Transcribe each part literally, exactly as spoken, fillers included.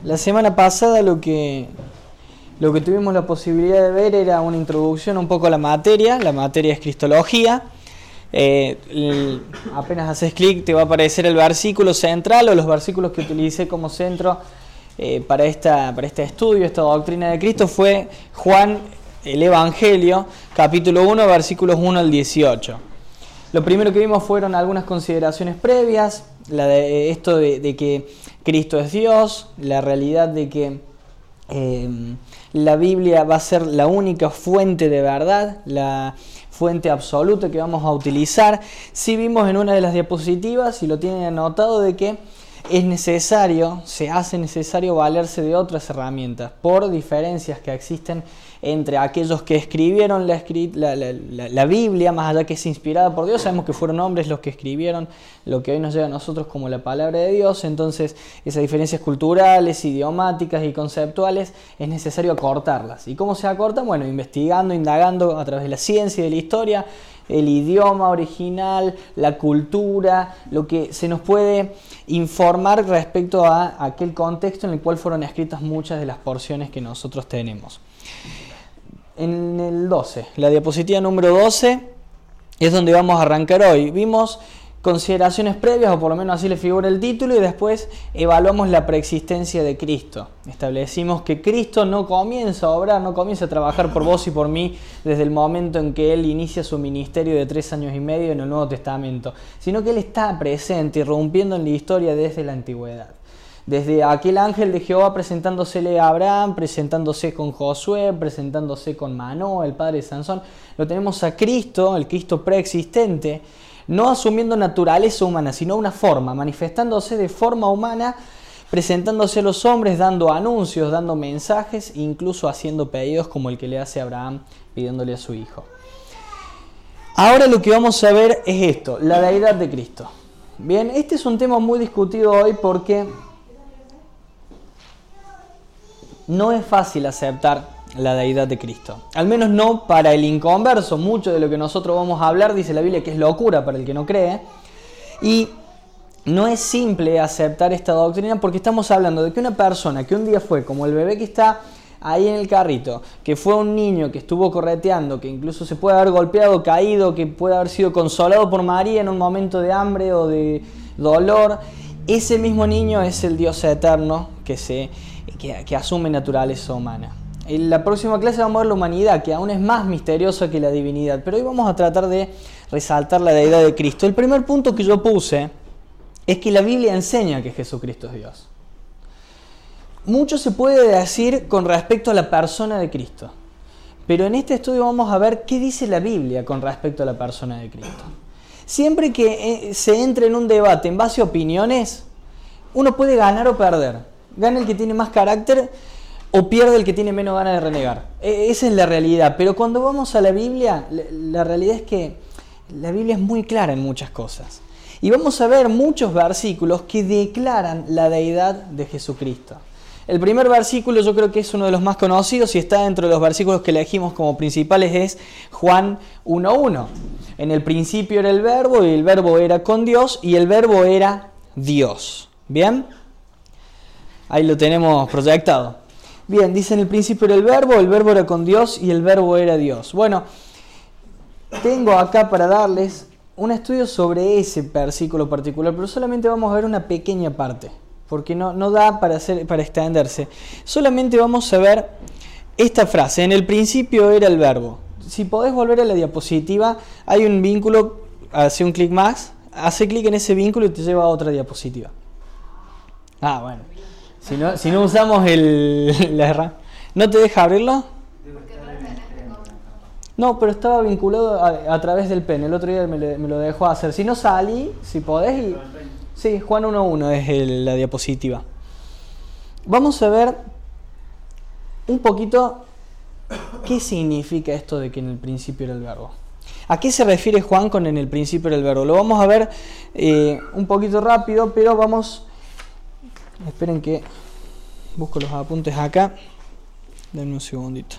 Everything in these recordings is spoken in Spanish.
La semana pasada lo que, lo que tuvimos la posibilidad de ver era una introducción un poco a la materia. La materia es Cristología. Eh, el, apenas haces clic te va a aparecer el versículo central o los versículos que utilicé como centro eh, para, esta, para este estudio, esta doctrina de Cristo, fue Juan, el Evangelio, capítulo uno, versículos uno al dieciocho. Lo primero que vimos fueron algunas consideraciones previas, la de esto de, de que Cristo es Dios, la realidad de que eh, la Biblia va a ser la única fuente de verdad, la fuente absoluta que vamos a utilizar. Sí vimos en una de las diapositivas, y lo tienen anotado, de que es necesario, se hace necesario valerse de otras herramientas por diferencias que existen entre aquellos que escribieron la, la, la, la Biblia, más allá que es inspirada por Dios. Sabemos que fueron hombres los que escribieron lo que hoy nos llega a nosotros como la palabra de Dios. Entonces esas diferencias culturales, idiomáticas y conceptuales es necesario acortarlas. ¿Y cómo se acortan? Bueno, investigando, indagando a través de la ciencia y de la historia, el idioma original, la cultura, lo que se nos puede informar respecto a aquel contexto en el cual fueron escritas muchas de las porciones que nosotros tenemos. En el doce, la diapositiva número doce, es donde vamos a arrancar hoy. Vimos consideraciones previas, o por lo menos así le figura el título, y después evaluamos la preexistencia de Cristo. Establecimos que Cristo no comienza a obrar, no comienza a trabajar por vos y por mí desde el momento en que Él inicia su ministerio de tres años y medio en el Nuevo Testamento, sino que Él está presente, irrumpiendo en la historia desde la antigüedad. Desde aquel ángel de Jehová presentándosele a Abraham, presentándose con Josué, presentándose con Manoah, el padre de Sansón, lo tenemos a Cristo, el Cristo preexistente, no asumiendo naturaleza humana, sino una forma, manifestándose de forma humana, presentándose a los hombres, dando anuncios, dando mensajes, incluso haciendo pedidos como el que le hace a Abraham pidiéndole a su hijo. Ahora lo que vamos a ver es esto, la deidad de Cristo. Bien, este es un tema muy discutido hoy porque no es fácil aceptar la deidad de Cristo. Al menos no para el inconverso. Mucho de lo que nosotros vamos a hablar, dice la Biblia, que es locura para el que no cree. Y no es simple aceptar esta doctrina porque estamos hablando de que una persona que un día fue como el bebé que está ahí en el carrito, que fue un niño que estuvo correteando, que incluso se puede haber golpeado, caído, que puede haber sido consolado por María en un momento de hambre o de dolor, ese mismo niño es el Dios eterno que, se, que, que asume naturaleza humana. En la próxima clase vamos a ver la humanidad, que aún es más misteriosa que la divinidad, pero hoy vamos a tratar de resaltar la deidad de Cristo. El primer punto que yo puse es que la Biblia enseña que Jesucristo es Dios. Mucho se puede decir con respecto a la persona de Cristo, pero en este estudio vamos a ver qué dice la Biblia con respecto a la persona de Cristo. Siempre que se entre en un debate en base a opiniones, uno puede ganar o perder. Gana el que tiene más carácter o pierde el que tiene menos ganas de renegar. Esa es la realidad. Pero cuando vamos a la Biblia, la realidad es que la Biblia es muy clara en muchas cosas. Y vamos a ver muchos versículos que declaran la deidad de Jesucristo. El primer versículo, yo creo que es uno de los más conocidos y está dentro de los versículos que elegimos como principales, es Juan uno uno. En el principio era el verbo, y el verbo era con Dios, y el verbo era Dios. ¿Bien? Ahí lo tenemos proyectado. Bien, dice: en el principio era el verbo, el verbo era con Dios y el verbo era Dios. Bueno, tengo acá para darles un estudio sobre ese versículo particular, pero solamente vamos a ver una pequeña parte, porque no, no da para, hacer, para extenderse. Solamente vamos a ver esta frase: en el principio era el verbo. Si podés volver a la diapositiva, hay un vínculo, hace un clic más, hace clic en ese vínculo y te lleva a otra diapositiva. Ah, bueno. Si no, si no usamos el, la herramienta, ¿no te deja abrirlo? No, pero estaba vinculado a, a través del pen. El otro día me, le, me lo dejó hacer. Si no salí, si podés. Y, sí, Juan uno uno es el, la diapositiva. Vamos a ver un poquito qué significa esto de que en el principio era el verbo. ¿A qué se refiere Juan con en el principio era el verbo? Lo vamos a ver eh, un poquito rápido, pero vamos... Esperen que busco los apuntes acá. Denme un segundito.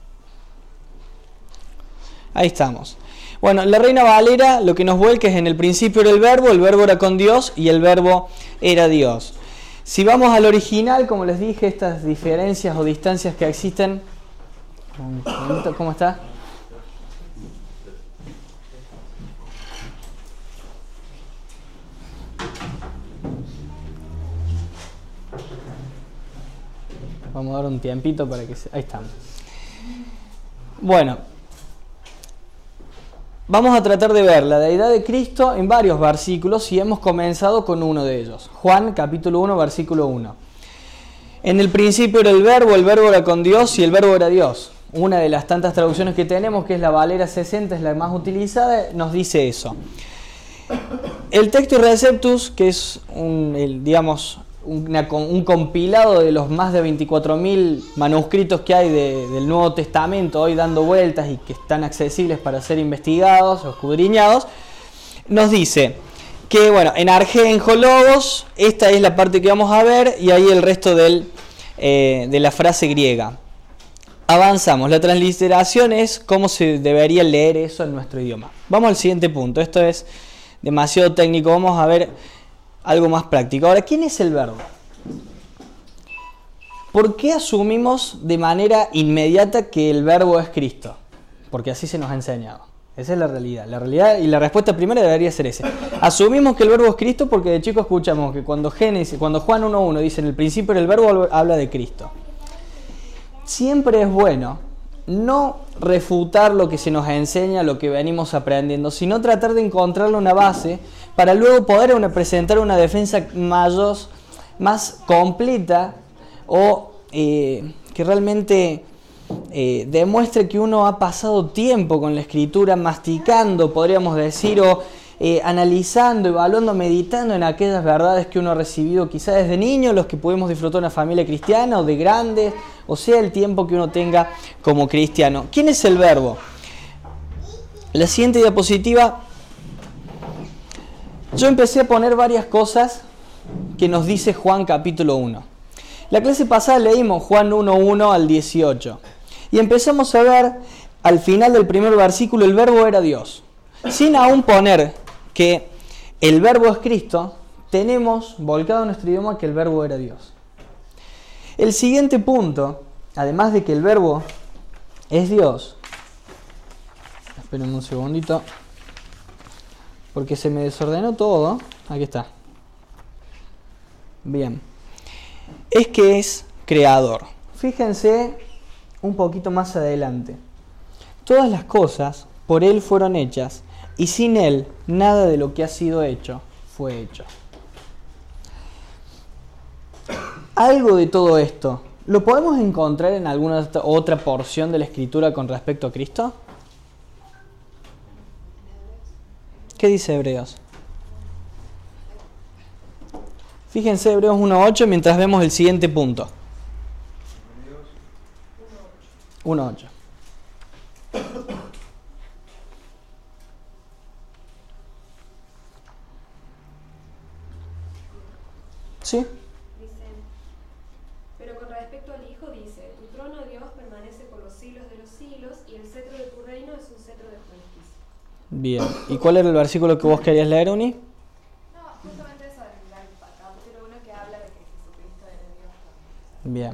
Ahí estamos. Bueno, la Reina Valera lo que nos vuelca es: en el principio era el verbo, el verbo era con Dios y el verbo era Dios. Si vamos al original, como les dije, estas diferencias o distancias que existen... ¿Cómo está? Vamos a dar un tiempito para que se... Ahí estamos. Bueno, vamos a tratar de ver la deidad de Cristo en varios versículos y hemos comenzado con uno de ellos. Juan capítulo uno, versículo uno. En el principio era el verbo, el verbo era con Dios y el verbo era Dios. Una de las tantas traducciones que tenemos, que es la Valera sesenta, es la más utilizada, nos dice eso. El Textus Receptus, que es un, el, digamos, una, un compilado de los más de veinticuatro mil manuscritos que hay de, del Nuevo Testamento hoy dando vueltas y que están accesibles para ser investigados o escudriñados, nos dice que, bueno, en arge en logos, esta es la parte que vamos a ver y ahí el resto del, eh, de la frase griega. Avanzamos, la transliteración es cómo se debería leer eso en nuestro idioma. Vamos al siguiente punto, esto es demasiado técnico, vamos a ver algo más práctico. Ahora, ¿quién es el verbo? ¿Por qué asumimos de manera inmediata que el verbo es Cristo? Porque así se nos ha enseñado. Esa es la realidad. La realidad y la respuesta primera debería ser esa. Asumimos que el verbo es Cristo porque de chico escuchamos que cuando, Génesis, cuando Juan uno uno dice en el principio el verbo habla de Cristo. Siempre es bueno no refutar lo que se nos enseña, lo que venimos aprendiendo, sino tratar de encontrarle una base para luego poder una, presentar una defensa mayor, más completa o eh, que realmente eh, demuestre que uno ha pasado tiempo con la escritura, masticando, podríamos decir, o eh, analizando, evaluando, meditando en aquellas verdades que uno ha recibido quizás desde niño, los que pudimos disfrutar de una familia cristiana o de grandes, o sea, el tiempo que uno tenga como cristiano. ¿Quién es el verbo? La siguiente diapositiva, yo empecé a poner varias cosas que nos dice Juan capítulo uno. La clase pasada leímos Juan uno uno al dieciocho y empezamos a ver al final del primer versículo el verbo era Dios. Sin aún poner que el verbo es Cristo, tenemos volcado en nuestro idioma que el verbo era Dios. El siguiente punto, además de que el verbo es Dios, esperen un segundito, porque se me desordenó todo, aquí está, bien, es que es creador. Fíjense un poquito más adelante, todas las cosas por Él fueron hechas, y sin Él nada de lo que ha sido hecho fue hecho. Algo de todo esto, ¿lo podemos encontrar en alguna otra porción de la Escritura con respecto a Cristo? ¿Qué dice Hebreos? Fíjense Hebreos uno ocho mientras vemos el siguiente punto. uno ocho. ¿Sí? Dice, pero con respecto al Hijo dice, tu trono, Dios, permanece por los siglos de los siglos y el cetro de tu reino es un cetro de justicia. Bien. ¿Y cuál era el versículo que vos querías leer, Uni? No, justamente eso es el capítulo uno que habla de que Jesucristo era Dios. Bien.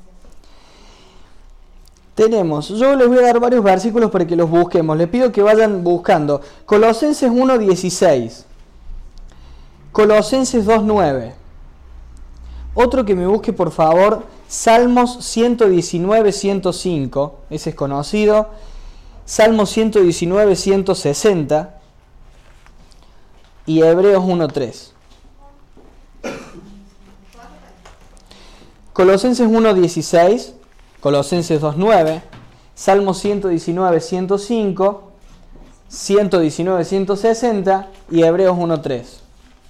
Tenemos, yo les voy a dar varios versículos para que los busquemos. Les pido que vayan buscando. Colosenses uno dieciséis. Colosenses dos nueve. Otro que me busque, por favor, Salmos ciento diecinueve, ciento cinco, ese es conocido. Salmos ciento diecinueve, ciento sesenta y Hebreos uno tres. Colosenses uno dieciséis, Colosenses dos nueve, Salmos ciento diecinueve, ciento cinco, ciento diecinueve, ciento sesenta y Hebreos uno tres.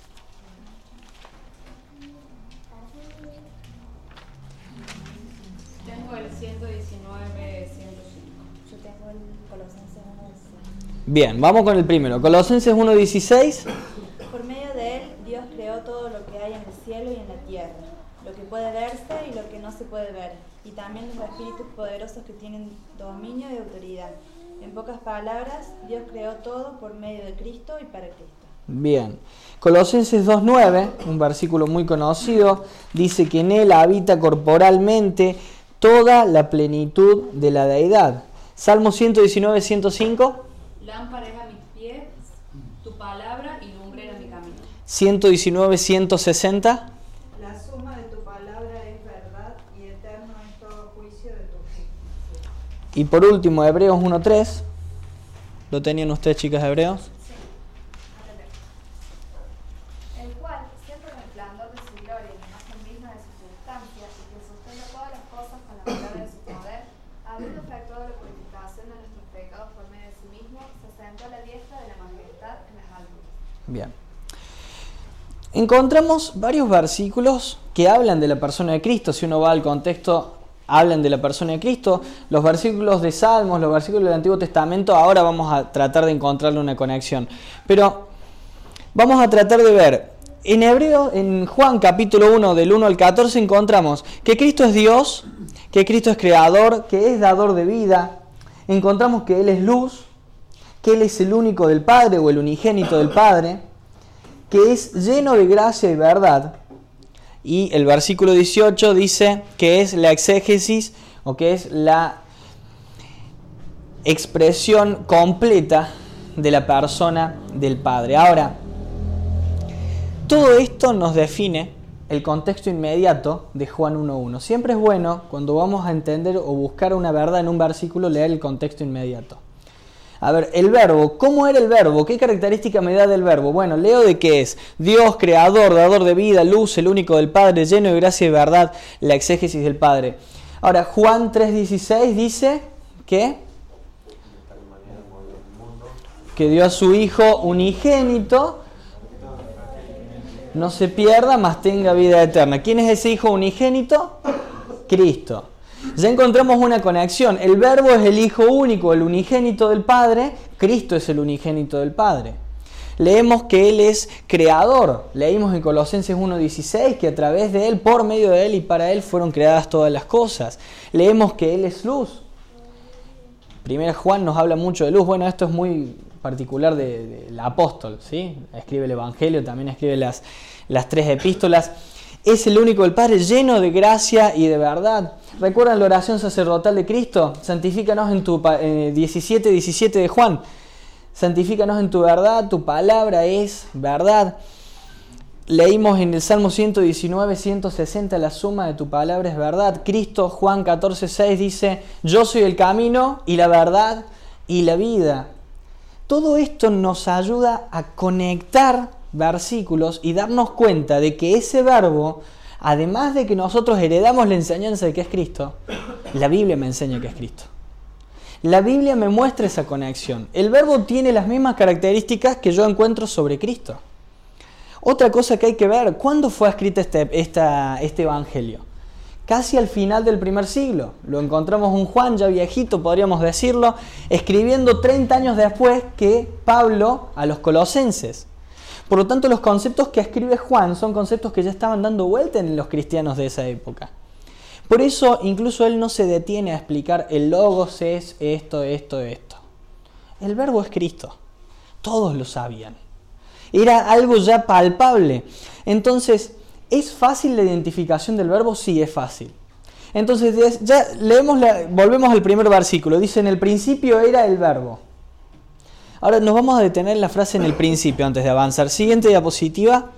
Bien, vamos con el primero. Colosenses uno dieciséis. Por medio de él, Dios creó todo lo que hay en el cielo y en la tierra, lo que puede verse y lo que no se puede ver, y también los espíritus poderosos que tienen dominio y autoridad. En pocas palabras, Dios creó todo por medio de Cristo y para Cristo. Bien. Colosenses dos nueve, un versículo muy conocido, dice que en él habita corporalmente toda la plenitud de la deidad. Salmo ciento diecinueve, ciento cinco. Lámpara es a mis pies, tu palabra y lumbrera mi camino. ciento diecinueve, ciento sesenta. La suma de tu palabra es verdad y eterno es todo juicio de tu justicia. Y por último, Hebreos uno tres. ¿Lo tenían ustedes, chicas, Hebreos? El cual, siendo el resplandor de su gloria y la imagen misma de su sustancia, y que sustenta todas las cosas con la palabra de su poder, habiendo efectuado la purificación de nuestros pecados por medio de sí mismo, se sentó a la diestra de la majestad en las alturas. Bien. Encontramos varios versículos que hablan de la persona de Cristo. Si uno va al contexto, hablan de la persona de Cristo. Los versículos de Salmos, los versículos del Antiguo Testamento, ahora vamos a tratar de encontrarle una conexión. Pero vamos a tratar de ver, en Hebreo, en Juan capítulo uno, del uno al catorce, encontramos que Cristo es Dios, que Cristo es creador, que es dador de vida. Encontramos que Él es luz, que Él es el único del Padre o el unigénito del Padre, que es lleno de gracia y verdad. Y el versículo dieciocho dice que es la exégesis o que es la expresión completa de la persona del Padre. Ahora, todo esto nos define el contexto inmediato de Juan uno uno. Siempre es bueno, cuando vamos a entender o buscar una verdad en un versículo, leer el contexto inmediato. A ver, el verbo, ¿cómo era el verbo? ¿Qué característica me da del verbo? Bueno, leo de qué es. Dios, creador, dador de vida, luz, el único del Padre, lleno de gracia y verdad, la exégesis del Padre. Ahora, Juan tres dieciséis dice que, que dio a su Hijo unigénito, no se pierda, mas tenga vida eterna. ¿Quién es ese Hijo unigénito? Cristo. Ya encontramos una conexión. El verbo es el Hijo único, el unigénito del Padre. Cristo es el unigénito del Padre. Leemos que Él es creador. Leímos en Colosenses uno dieciséis que a través de Él, por medio de Él y para Él fueron creadas todas las cosas. Leemos que Él es luz. Primera Juan nos habla mucho de luz. Bueno, esto es muy particular de, del apóstol, ¿sí? Escribe el Evangelio, también escribe las, las tres epístolas. Es el único del Padre, lleno de gracia y de verdad. ¿Recuerdan la oración sacerdotal de Cristo? Santifícanos en tu eh, diecisiete diecisiete de Juan. Santifícanos en tu verdad, tu palabra es verdad. Leímos en el Salmo ciento diecinueve, ciento sesenta, la suma de tu palabra es verdad. Cristo, Juan catorce seis, dice, yo soy el camino y la verdad y la vida. Todo esto nos ayuda a conectar versículos y darnos cuenta de que ese verbo, además de que nosotros heredamos la enseñanza de que es Cristo, la Biblia me enseña que es Cristo. La Biblia me muestra esa conexión. El verbo tiene las mismas características que yo encuentro sobre Cristo. Otra cosa que hay que ver, ¿cuándo fue escrito este, esta, este evangelio? Casi al final del primer siglo. Lo encontramos un Juan ya viejito, podríamos decirlo, escribiendo treinta años después que Pablo a los colosenses. Por lo tanto, los conceptos que escribe Juan son conceptos que ya estaban dando vuelta en los cristianos de esa época. Por eso, incluso él no se detiene a explicar el logos es esto, esto, esto. El verbo es Cristo. Todos lo sabían. Era algo ya palpable. Entonces, ¿es fácil la identificación del verbo? Sí, es fácil. Entonces, ya leemos la, volvemos al primer versículo. Dice, en el principio era el verbo. Ahora nos vamos a detener en la frase en el principio antes de avanzar. Siguiente diapositiva.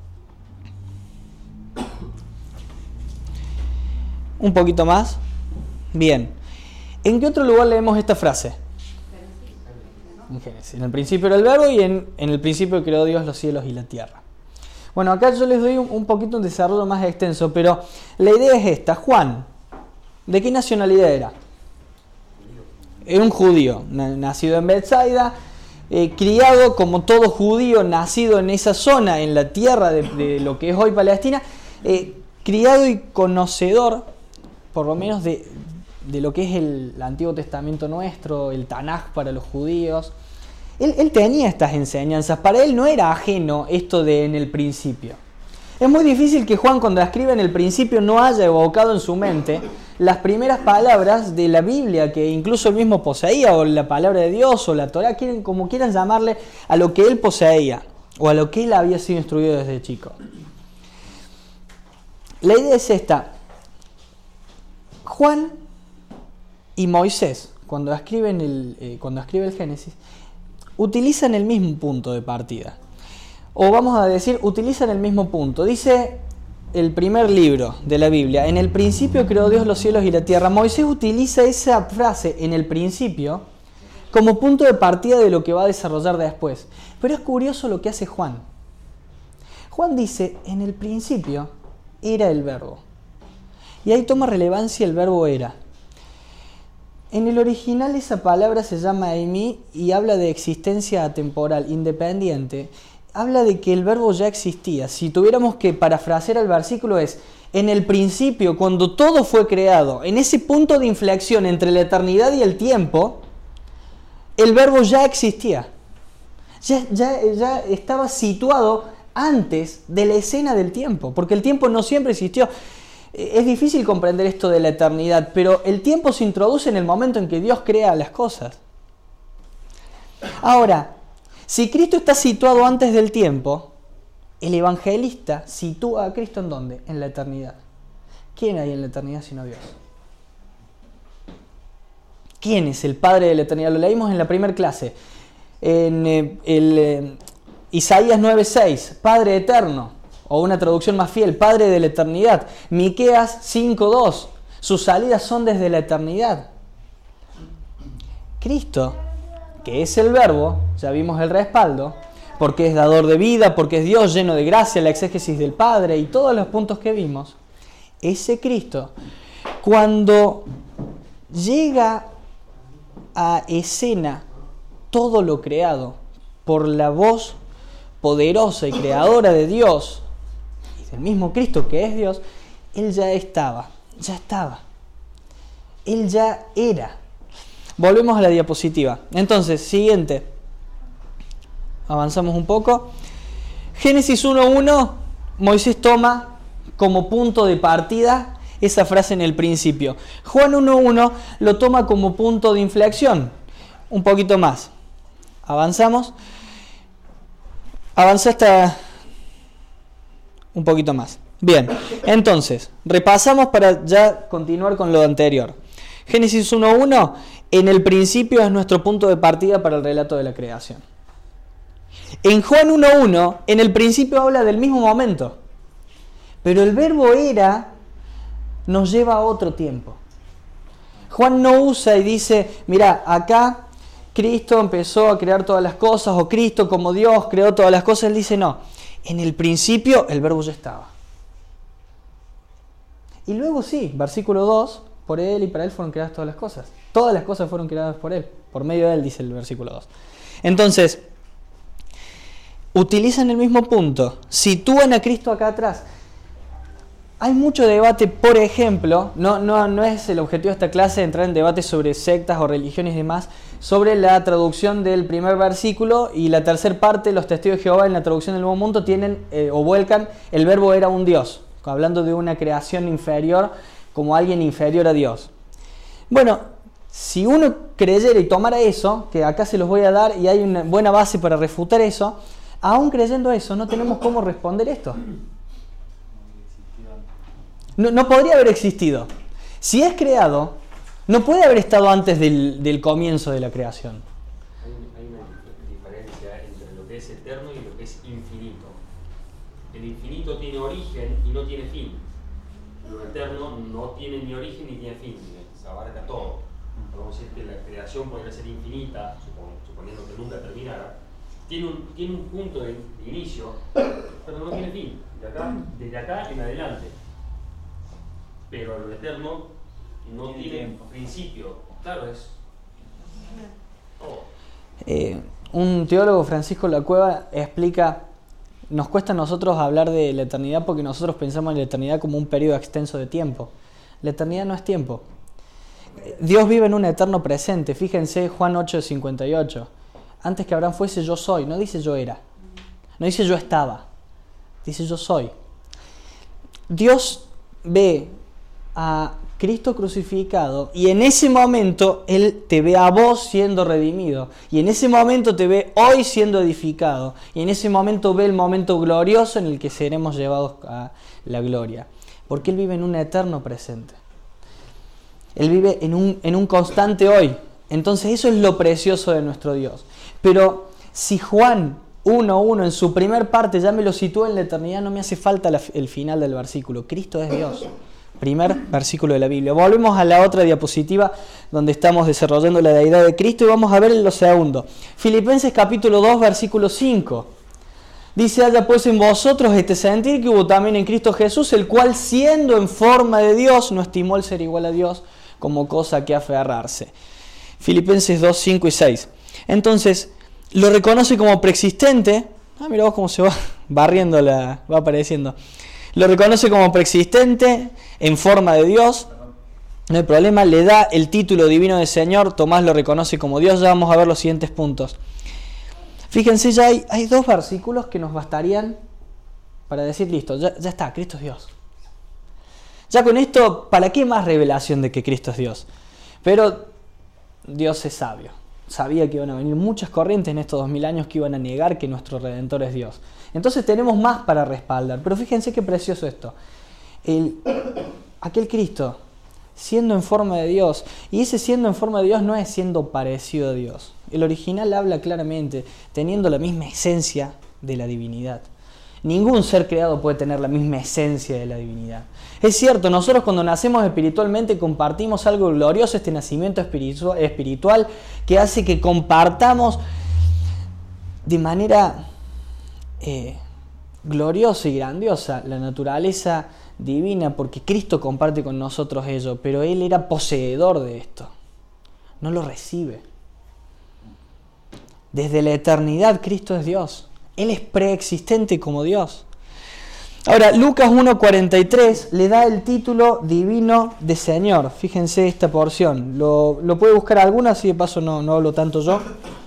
Un poquito más. Bien. ¿En qué otro lugar leemos esta frase? En Génesis. En el principio era el verbo y en, en el principio creó Dios los cielos y la tierra. Bueno, acá yo les doy un, un poquito un desarrollo más extenso, pero la idea es esta. Juan, ¿de qué nacionalidad era? Era un judío, nacido en Betsaida, eh, criado como todo judío, nacido en esa zona, en la tierra de, de lo que es hoy Palestina, eh, criado y conocedor, por lo menos de, de lo que es el, el Antiguo Testamento nuestro, el Tanaj para los judíos. Él, él tenía estas enseñanzas, para él no era ajeno esto de en el principio. Es muy difícil que Juan, cuando escribe en el principio, no haya evocado en su mente las primeras palabras de la Biblia que incluso él mismo poseía, o la palabra de Dios, o la Torá, quieren, como quieran llamarle, a lo que él poseía. o a lo que él había sido instruido desde chico. La idea es esta. Juan y Moisés, cuando escriben el, eh, cuando escribe el Génesis, utilizan el mismo punto de partida. O vamos a decir, utilizan el mismo punto. Dice el primer libro de la Biblia, en el principio creó Dios los cielos y la tierra. Moisés utiliza esa frase, en el principio, como punto de partida de lo que va a desarrollar después. Pero es curioso lo que hace Juan. Juan dice, en el principio era el verbo. Y ahí toma relevancia el verbo era. En el original esa palabra se llama eimi y habla de existencia atemporal, independiente. Habla de que el verbo ya existía. Si tuviéramos que parafrasear el versículo es, en el principio, cuando todo fue creado, en ese punto de inflexión entre la eternidad y el tiempo, el verbo ya existía. Ya, ya, ya estaba situado antes de la escena del tiempo, porque el tiempo no siempre existió. Es difícil comprender esto de la eternidad, pero el tiempo se introduce en el momento en que Dios crea las cosas. Ahora, si Cristo está situado antes del tiempo, el evangelista sitúa a Cristo ¿en dónde? En la eternidad. ¿Quién hay en la eternidad sino Dios? ¿Quién es el Padre de la eternidad? Lo leímos en la primera clase. En eh, el, eh, Isaías nueve seis, Padre eterno. O una traducción más fiel, Padre de la eternidad. Miqueas cinco dos, sus salidas son desde la eternidad. Cristo, que es el verbo, ya vimos el respaldo, porque es dador de vida, porque es Dios lleno de gracia, la exégesis del Padre y todos los puntos que vimos. Ese Cristo, cuando llega a escena todo lo creado por la voz poderosa y creadora de Dios, el mismo Cristo que es Dios, Él ya estaba, ya estaba. Él ya era. Volvemos a la diapositiva. Entonces, siguiente. Avanzamos un poco. Génesis uno uno, Moisés toma como punto de partida esa frase en el principio. Juan uno uno lo toma como punto de inflexión. Un poquito más. Avanzamos. Avanza hasta... un poquito más. Bien, entonces, repasamos para ya continuar con lo anterior. Génesis uno uno, en el principio es nuestro punto de partida para el relato de la creación. En Juan uno uno, en el principio habla del mismo momento, pero el verbo era nos lleva a otro tiempo. Juan no usa y dice, mira, acá Cristo empezó a crear todas las cosas, o Cristo como Dios creó todas las cosas. Él dice, no, en el principio el verbo ya estaba. Y luego sí, versículo dos, por Él y para Él fueron creadas todas las cosas. Todas las cosas fueron creadas por Él, por medio de Él, dice el versículo dos. Entonces, utilizan el mismo punto, sitúan a Cristo acá atrás. Hay mucho debate, por ejemplo, no, no, no es el objetivo de esta clase entrar en debates sobre sectas o religiones y demás, sobre la traducción del primer versículo y la tercera parte, los testigos de Jehová en la traducción del Nuevo Mundo tienen eh, o vuelcan, el verbo era un Dios, hablando de una creación inferior como alguien inferior a Dios. Bueno, si uno creyera y tomara eso, que acá se los voy a dar y hay una buena base para refutar eso, aún creyendo eso, no tenemos cómo responder esto. No, no podría haber existido. Si es creado, no puede haber estado antes del, del comienzo de la creación. Hay, hay una diferencia entre lo que es eterno y lo que es infinito. El infinito tiene origen y no tiene fin. Lo eterno no tiene ni origen ni tiene fin. Se abarca todo. Podemos decir que la creación podría ser infinita, suponiendo que nunca terminara. Tiene un, tiene un punto de, de inicio, pero no tiene fin. De acá, desde acá en adelante. Pero lo eterno no tiene, tiene principio. Claro, es todo. Eh, un teólogo, Francisco Lacueva, explica, nos cuesta a nosotros hablar de la eternidad porque nosotros pensamos en la eternidad como un periodo extenso de tiempo. La eternidad no es tiempo. Dios vive en un eterno presente. Fíjense Juan ocho cincuenta y ocho. Antes que Abraham fuese, yo soy. No dice yo era. No dice yo estaba. Dice yo soy. Dios ve a Cristo crucificado, y en ese momento Él te ve a vos siendo redimido, y en ese momento te ve hoy siendo edificado, y en ese momento ve el momento glorioso en el que seremos llevados a la gloria, porque Él vive en un eterno presente. Él vive en un, en un constante hoy. Entonces eso es lo precioso de nuestro Dios. Pero si Juan uno uno en su primer parte ya me lo sitúa en la eternidad, no me hace falta la, el final del versículo. Cristo es Dios. Primer versículo de la Biblia. Volvemos a la otra diapositiva donde estamos desarrollando la deidad de Cristo y vamos a ver lo segundo. Filipenses capítulo dos, versículo cinco. Dice: haya pues en vosotros este sentir que hubo también en Cristo Jesús, el cual siendo en forma de Dios, no estimó el ser igual a Dios como cosa que aferrarse. Filipenses dos, cinco y seis. Entonces, lo reconoce como preexistente. Ah, mira vos cómo se va barriendo, la, va apareciendo. Lo reconoce como preexistente, en forma de Dios. No hay problema, le da el título divino de Señor. Tomás lo reconoce como Dios. Ya vamos a ver los siguientes puntos. Fíjense, ya hay, hay dos versículos que nos bastarían para decir, listo, ya, ya está, Cristo es Dios. Ya con esto, ¿para qué más revelación de que Cristo es Dios? Pero Dios es sabio. Sabía que iban a venir muchas corrientes en estos dos mil años que iban a negar que nuestro Redentor es Dios. Entonces tenemos más para respaldar. Pero fíjense qué precioso esto. El, aquel Cristo, siendo en forma de Dios, y ese siendo en forma de Dios no es siendo parecido a Dios. El original habla claramente, teniendo la misma esencia de la divinidad. Ningún ser creado puede tener la misma esencia de la divinidad. Es cierto, nosotros cuando nacemos espiritualmente compartimos algo glorioso, este nacimiento espiritual que hace que compartamos de manera eh, gloriosa y grandiosa la naturaleza divina, porque Cristo comparte con nosotros ello, pero Él era poseedor de esto, no lo recibe. Desde la eternidad Cristo es Dios, Él es preexistente como Dios. Ahora, Lucas uno cuarenta y tres le da el título divino de Señor. Fíjense esta porción. Lo, lo puede buscar alguna, así de paso no, no hablo tanto yo.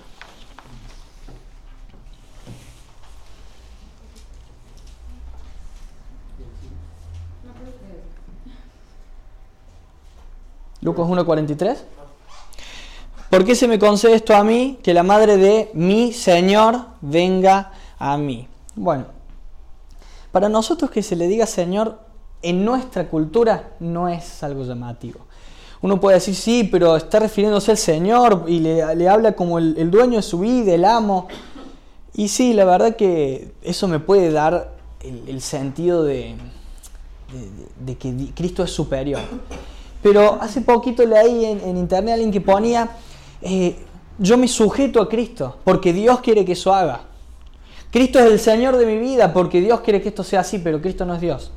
Lucas uno cuarenta y tres. ¿Por qué se me concede esto a mí? Que la madre de mi Señor venga a mí. Bueno, para nosotros que se le diga Señor en nuestra cultura no es algo llamativo. Uno puede decir, sí, pero está refiriéndose al Señor y le, le habla como el, el dueño de su vida, el amo. Y sí, la verdad que eso me puede dar el, el sentido de, de, de que Cristo es superior. Pero hace poquito leí en, en internet a alguien que ponía, eh, yo me sujeto a Cristo porque Dios quiere que eso haga. Cristo es el Señor de mi vida porque Dios quiere que esto sea así, pero Cristo no es Dios.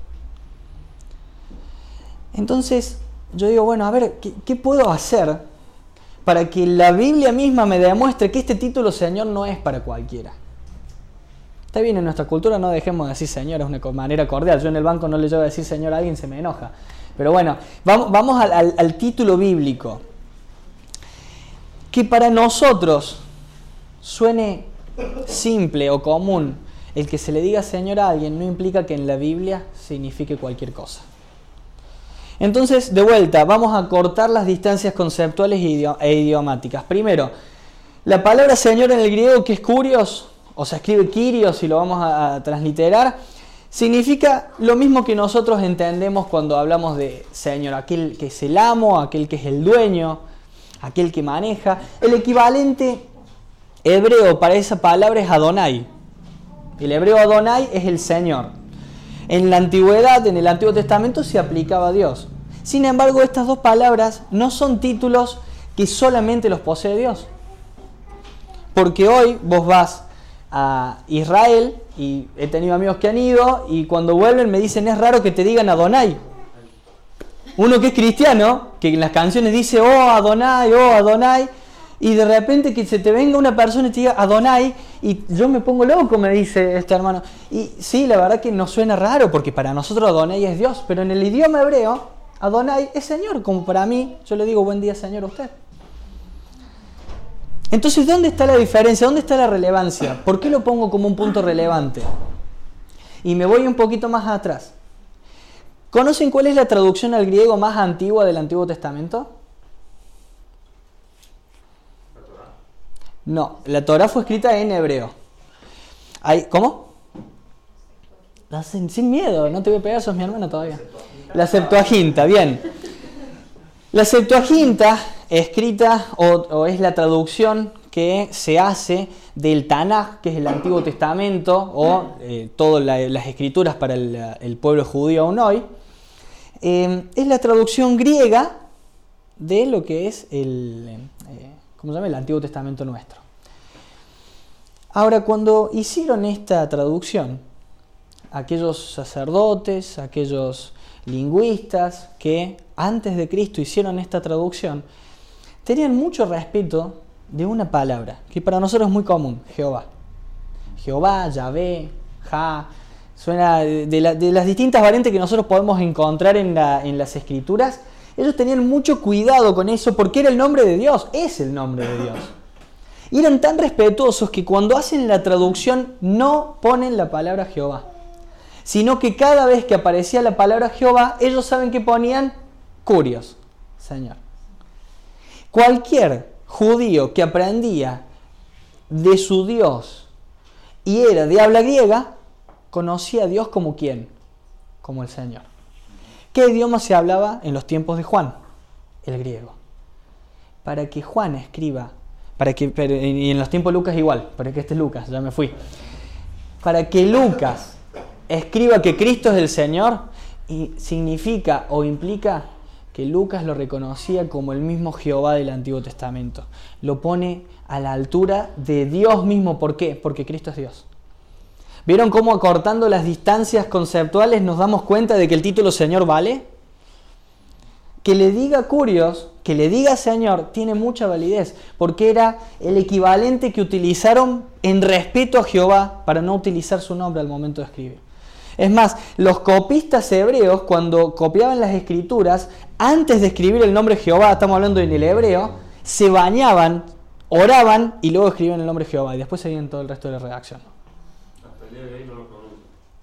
Entonces yo digo, bueno, a ver, ¿qué, qué puedo hacer para que la Biblia misma me demuestre que este título Señor no es para cualquiera? Está bien, en nuestra cultura no dejemos de decir Señor, es una manera cordial. Yo en el banco no le llevo a decir Señor a alguien, se me enoja. Pero bueno, vamos, vamos al, al, al título bíblico. Que para nosotros suene simple o común, el que se le diga Señor a alguien no implica que en la Biblia signifique cualquier cosa. Entonces, de vuelta, vamos a cortar las distancias conceptuales e idiomáticas. Primero, la palabra Señor en el griego, que es kurios, o se escribe Kyrios y lo vamos a, a transliterar, significa lo mismo que nosotros entendemos cuando hablamos de Señor, aquel que es el amo, aquel que es el dueño, aquel que maneja. El equivalente hebreo para esa palabra es Adonai. El hebreo Adonai es el Señor. En la antigüedad, en el Antiguo Testamento, se aplicaba a Dios. Sin embargo, estas dos palabras no son títulos que solamente los posee Dios. Porque hoy vos vas a Israel, y he tenido amigos que han ido, y cuando vuelven me dicen, es raro que te digan Adonai. Uno que es cristiano, que en las canciones dice, oh Adonai, oh Adonai, y de repente que se te venga una persona y te diga Adonai, y yo me pongo loco, me dice este hermano. Y sí, la verdad que nos suena raro, porque para nosotros Adonai es Dios, pero en el idioma hebreo, Adonai es Señor, como para mí, yo le digo buen día Señor a usted. Entonces, ¿dónde está la diferencia? ¿Dónde está la relevancia? ¿Por qué lo pongo como un punto relevante? Y me voy un poquito más atrás. ¿Conocen cuál es la traducción al griego más antigua del Antiguo Testamento? ¿La Torá? No, la Torá fue escrita en hebreo. Hay, ¿Cómo? Sin, sin miedo, no te voy a pegar, sos mi hermano todavía. La Septuaginta, bien. La Septuaginta, escrita o, o es la traducción que se hace del Tanaj, que es el Antiguo Testamento, o eh, todas la, las escrituras para el, el pueblo judío aún hoy, eh, es la traducción griega de lo que es el, eh, ¿cómo se llama? El Antiguo Testamento nuestro. Ahora, cuando hicieron esta traducción, aquellos sacerdotes, aquellos lingüistas que antes de Cristo hicieron esta traducción, tenían mucho respeto de una palabra que para nosotros es muy común, Jehová. Jehová, Yahvé, Ja, suena de, la, de las distintas variantes que nosotros podemos encontrar en, la, en las escrituras. Ellos tenían mucho cuidado con eso porque era el nombre de Dios, es el nombre de Dios. Y eran tan respetuosos que cuando hacen la traducción no ponen la palabra Jehová, sino que cada vez que aparecía la palabra Jehová, ellos saben que ponían Curios, Señor. Cualquier judío que aprendía de su Dios y era de habla griega, conocía a Dios como ¿quién? Como el Señor. ¿Qué idioma se hablaba en los tiempos de Juan? El griego. Para que Juan escriba, para que, pero, y en los tiempos de Lucas igual, para que este es Lucas, ya me fui. Para que Lucas escriba que Cristo es el Señor, y significa o implica que Lucas lo reconocía como el mismo Jehová del Antiguo Testamento. Lo pone a la altura de Dios mismo. ¿Por qué? Porque Cristo es Dios. ¿Vieron cómo acortando las distancias conceptuales nos damos cuenta de que el título Señor vale? Que le diga Curios, que le diga Señor, tiene mucha validez, porque era el equivalente que utilizaron en respeto a Jehová para no utilizar su nombre al momento de escribir. Es más, los copistas hebreos, cuando copiaban las escrituras, antes de escribir el nombre Jehová, estamos hablando en el hebreo, se bañaban, oraban y luego escribían el nombre Jehová y después seguían todo el resto de la redacción. Hasta el día de hoy no lo pronuncian.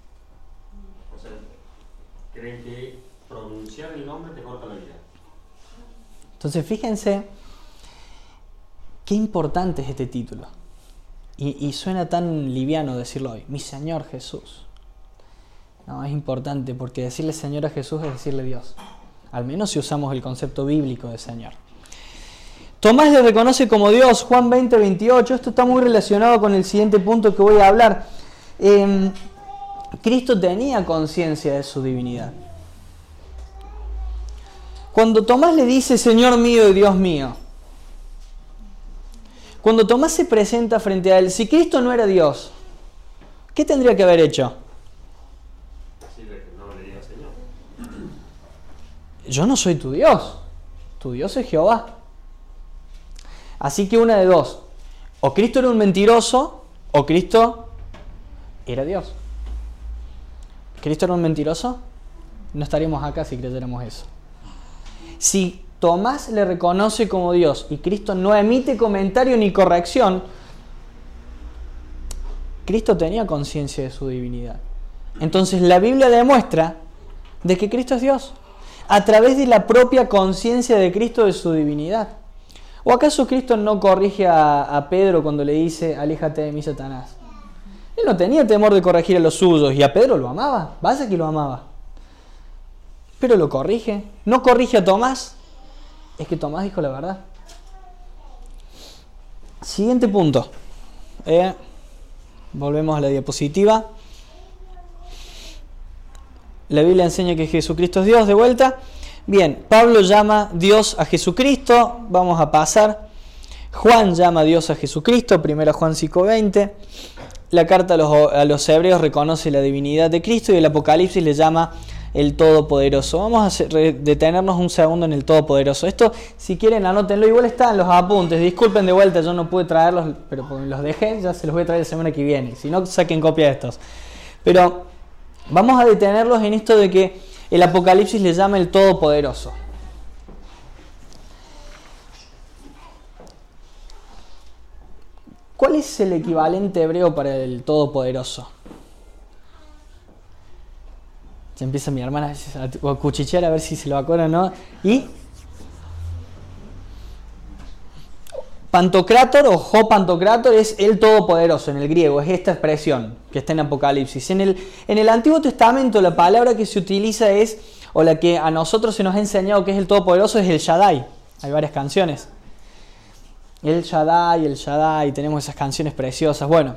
O sea, creen que pronunciar el nombre te corta la vida. Entonces fíjense qué importante es este título. Y, y suena tan liviano decirlo hoy, mi Señor Jesús. No, es importante porque decirle Señor a Jesús es decirle Dios. Al menos si usamos el concepto bíblico de Señor. Tomás le reconoce como Dios, Juan veinte, veintiocho. Esto está muy relacionado con el siguiente punto que voy a hablar. Eh, Cristo tenía conciencia de su divinidad. Cuando Tomás le dice Señor mío y Dios mío, cuando Tomás se presenta frente a él, si Cristo no era Dios, ¿qué tendría que haber hecho? Yo no soy tu Dios, tu Dios es Jehová. Así que una de dos, o Cristo era un mentiroso, o Cristo era Dios. ¿Cristo era un mentiroso? No estaríamos acá si creyéramos eso. Si Tomás le reconoce como Dios y Cristo no emite comentario ni corrección, Cristo tenía conciencia de su divinidad. Entonces la Biblia demuestra de que Cristo es Dios, a través de la propia conciencia de Cristo de su divinidad. ¿O acaso Cristo no corrige a, a Pedro cuando le dice, aléjate de mí, Satanás? Él no tenía temor de corregir a los suyos, y a Pedro lo amaba, vaya que lo amaba. Pero lo corrige. ¿No corrige a Tomás? Es que Tomás dijo la verdad. Siguiente punto. Eh, volvemos a la diapositiva. La Biblia enseña que Jesucristo es Dios de vuelta. Bien, Pablo llama Dios a Jesucristo. Vamos a pasar. Juan llama a Dios a Jesucristo. Primera Juan cinco veinte. La carta a los, a los hebreos reconoce la divinidad de Cristo y el Apocalipsis le llama el Todopoderoso. Vamos a hacer, detenernos un segundo en el Todopoderoso. Esto, si quieren, anótenlo. Igual está en los apuntes. Disculpen de vuelta, yo no pude traerlos, pero los dejé. Ya se los voy a traer la semana que viene. Si no, saquen copia de estos. Pero vamos a detenerlos en esto de que el Apocalipsis le llama el Todopoderoso. ¿Cuál es el equivalente hebreo para el Todopoderoso? Ya empieza mi hermana a cuchichear a ver si se lo acuerda o no. Y Pantocrátor o Jo Pantocrátor es el Todopoderoso en el griego, es esta expresión que está en Apocalipsis. En el, en el Antiguo Testamento la palabra que se utiliza es, o la que a nosotros se nos ha enseñado que es el Todopoderoso, es el Shaddai. Hay varias canciones. El Shaddai, el Shaddai, tenemos esas canciones preciosas. Bueno,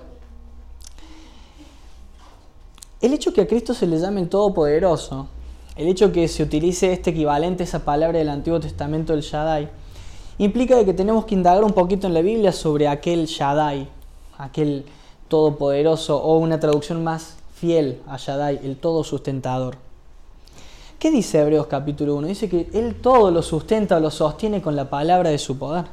el hecho que a Cristo se le llame el Todopoderoso, el hecho que se utilice este equivalente a esa palabra del Antiguo Testamento, el Shaddai, implica que tenemos que indagar un poquito en la Biblia sobre aquel Shaddai, aquel Todopoderoso, o una traducción más fiel a Shaddai, el Todo Sustentador. ¿Qué dice Hebreos capítulo uno? Dice que Él todo lo sustenta o lo sostiene con la palabra de su poder.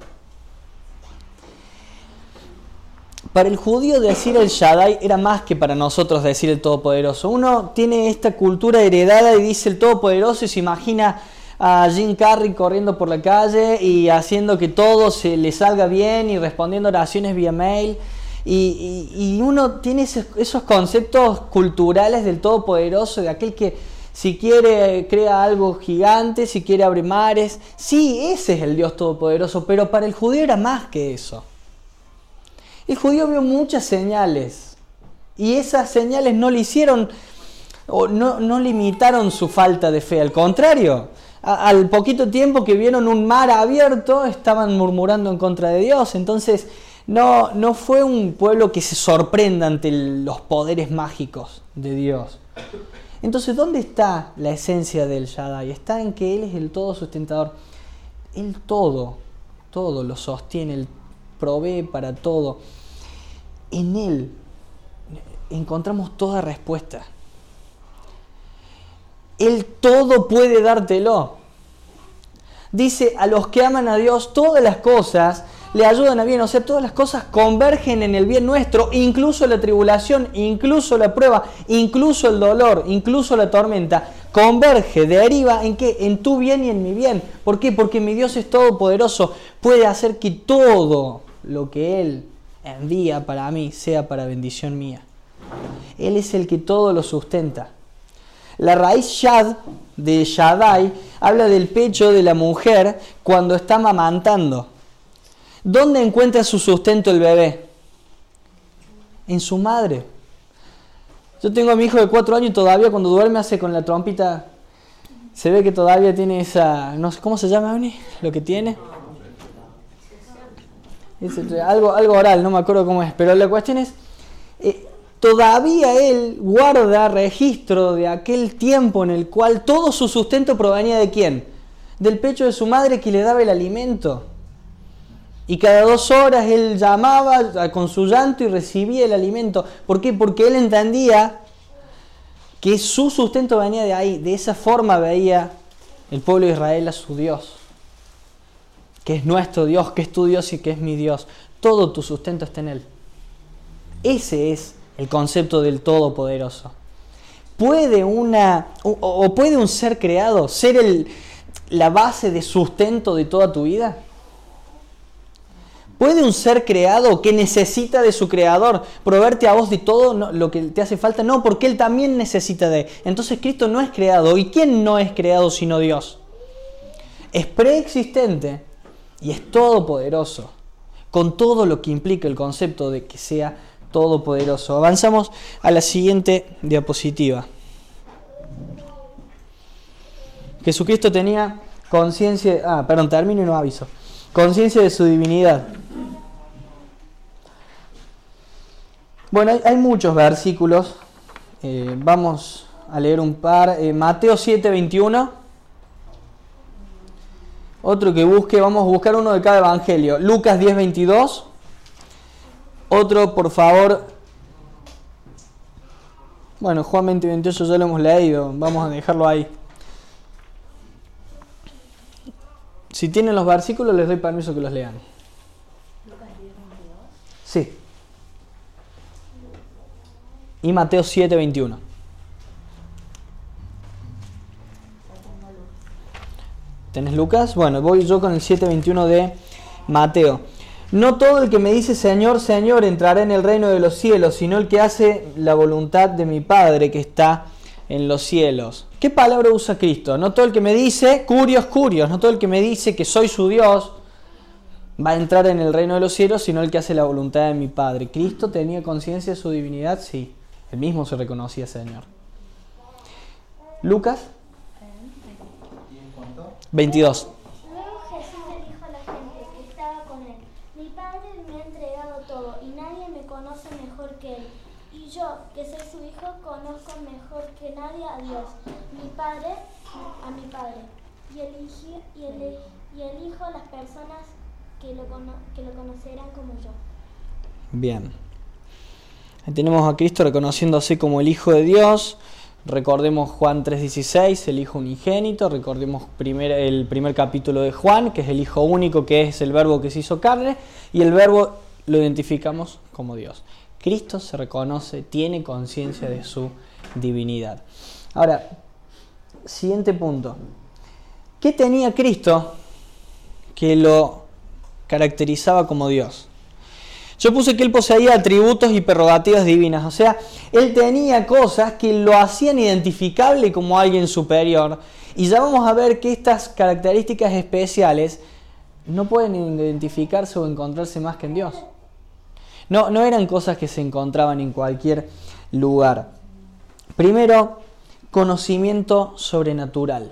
Para el judío decir el Shaddai era más que para nosotros decir el Todopoderoso. Uno tiene esta cultura heredada y dice el Todopoderoso y se imagina a Jim Carrey corriendo por la calle y haciendo que todo se le salga bien y respondiendo oraciones vía mail. Y, y, y uno tiene esos, esos conceptos culturales del Todopoderoso, de aquel que si quiere crea algo gigante, si quiere abre mares. Sí, ese es el Dios Todopoderoso, pero para el judío era más que eso. El judío vio muchas señales y esas señales no le hicieron o no, no limitaron su falta de fe, al contrario. Al poquito tiempo que vieron un mar abierto, estaban murmurando en contra de Dios. Entonces, no, no fue un pueblo que se sorprenda ante los poderes mágicos de Dios. Entonces, ¿dónde está la esencia del Shaddai? Está en que Él es el todo sustentador. Él todo, todo lo sostiene, Él provee para todo. En Él encontramos toda respuesta. Él todo puede dártelo. Dice, a los que aman a Dios, todas las cosas le ayudan a bien. O sea, todas las cosas convergen en el bien nuestro, incluso la tribulación, incluso la prueba, incluso el dolor, incluso la tormenta. Converge, deriva en qué? En tu bien y en mi bien. ¿Por qué? Porque mi Dios es todopoderoso. Puede hacer que todo lo que Él envía para mí sea para bendición mía. Él es el que todo lo sustenta. La raíz Shad de Shaddai habla del pecho de la mujer cuando está amamantando. ¿Dónde encuentra su sustento el bebé? En su madre. Yo tengo a mi hijo de cuatro años y todavía cuando duerme hace con la trompita. Se ve que todavía tiene esa... no sé cómo se llama, Oni, lo que tiene. Es algo, algo oral, no me acuerdo cómo es. Pero la cuestión es... Eh, todavía él guarda registro de aquel tiempo en el cual todo su sustento provenía de ¿quién? Del pecho de su madre que le daba el alimento. Y cada dos horas él llamaba con su llanto y recibía el alimento. ¿Por qué? Porque él entendía que su sustento venía de ahí. De esa forma veía el pueblo de Israel a su Dios. Que es nuestro Dios, que es tu Dios y que es mi Dios. Todo tu sustento está en Él. Ese es el concepto del Todopoderoso. ¿Puede una o, o puede un ser creado ser el, la base de sustento de toda tu vida? ¿Puede un ser creado que necesita de su creador proveerte a vos de todo no, lo que te hace falta? No, porque Él también necesita de... Entonces Cristo no es creado. ¿Y quién no es creado sino Dios? Es preexistente y es todopoderoso, con todo lo que implica el concepto de que sea todopoderoso. Avanzamos a la siguiente diapositiva. Jesucristo tenía conciencia... Ah, perdón, termino y no aviso. Conciencia de su divinidad. Bueno, hay, hay muchos versículos. Eh, vamos a leer un par. Eh, Mateo siete veintiuno. Otro que busque, vamos a buscar uno de cada evangelio. Lucas diez veintidós. Otro, por favor. Bueno, Juan veinte veintiocho ya lo hemos leído. Vamos a dejarlo ahí. Si tienen los versículos, les doy permiso que los lean. ¿Lucas diez veintidós? Sí. Y Mateo siete veintiuno. ¿Tenés Lucas? Bueno, voy yo con el siete veintiuno de Mateo. No todo el que me dice Señor, Señor entrará en el reino de los cielos, sino el que hace la voluntad de mi Padre que está en los cielos. ¿Qué palabra usa Cristo? No todo el que me dice, curios, curios, no todo el que me dice que soy su Dios va a entrar en el reino de los cielos, sino el que hace la voluntad de mi Padre. ¿Cristo tenía conciencia de su divinidad? Sí. Él mismo se reconocía Señor. Lucas veintidós. Luego Jesús le dijo a la gente que estaba con él: mi Padre me ha entregado todo y nadie me conoce mejor que él. Y yo, que soy su hijo, conozco mejor que nadie a Dios, mi Padre, a mi Padre. Y eligió, y el, y elijo a las personas que lo, cono, que lo conocerán como yo. Bien. Ahí tenemos a Cristo reconociéndose como el Hijo de Dios. Recordemos Juan tres dieciséis, el Hijo unigénito. Recordemos primer, el primer capítulo de Juan, que es el Hijo único, que es el Verbo que se hizo carne. Y el Verbo lo identificamos como Dios. Cristo se reconoce, tiene conciencia de su divinidad. Ahora, siguiente punto. ¿Qué tenía Cristo que lo caracterizaba como Dios? Yo puse que él poseía atributos y prerrogativas divinas, o sea, él tenía cosas que lo hacían identificable como alguien superior, y ya vamos a ver que estas características especiales no pueden identificarse o encontrarse más que en Dios. No, no eran cosas que se encontraban en cualquier lugar. Primero, conocimiento sobrenatural.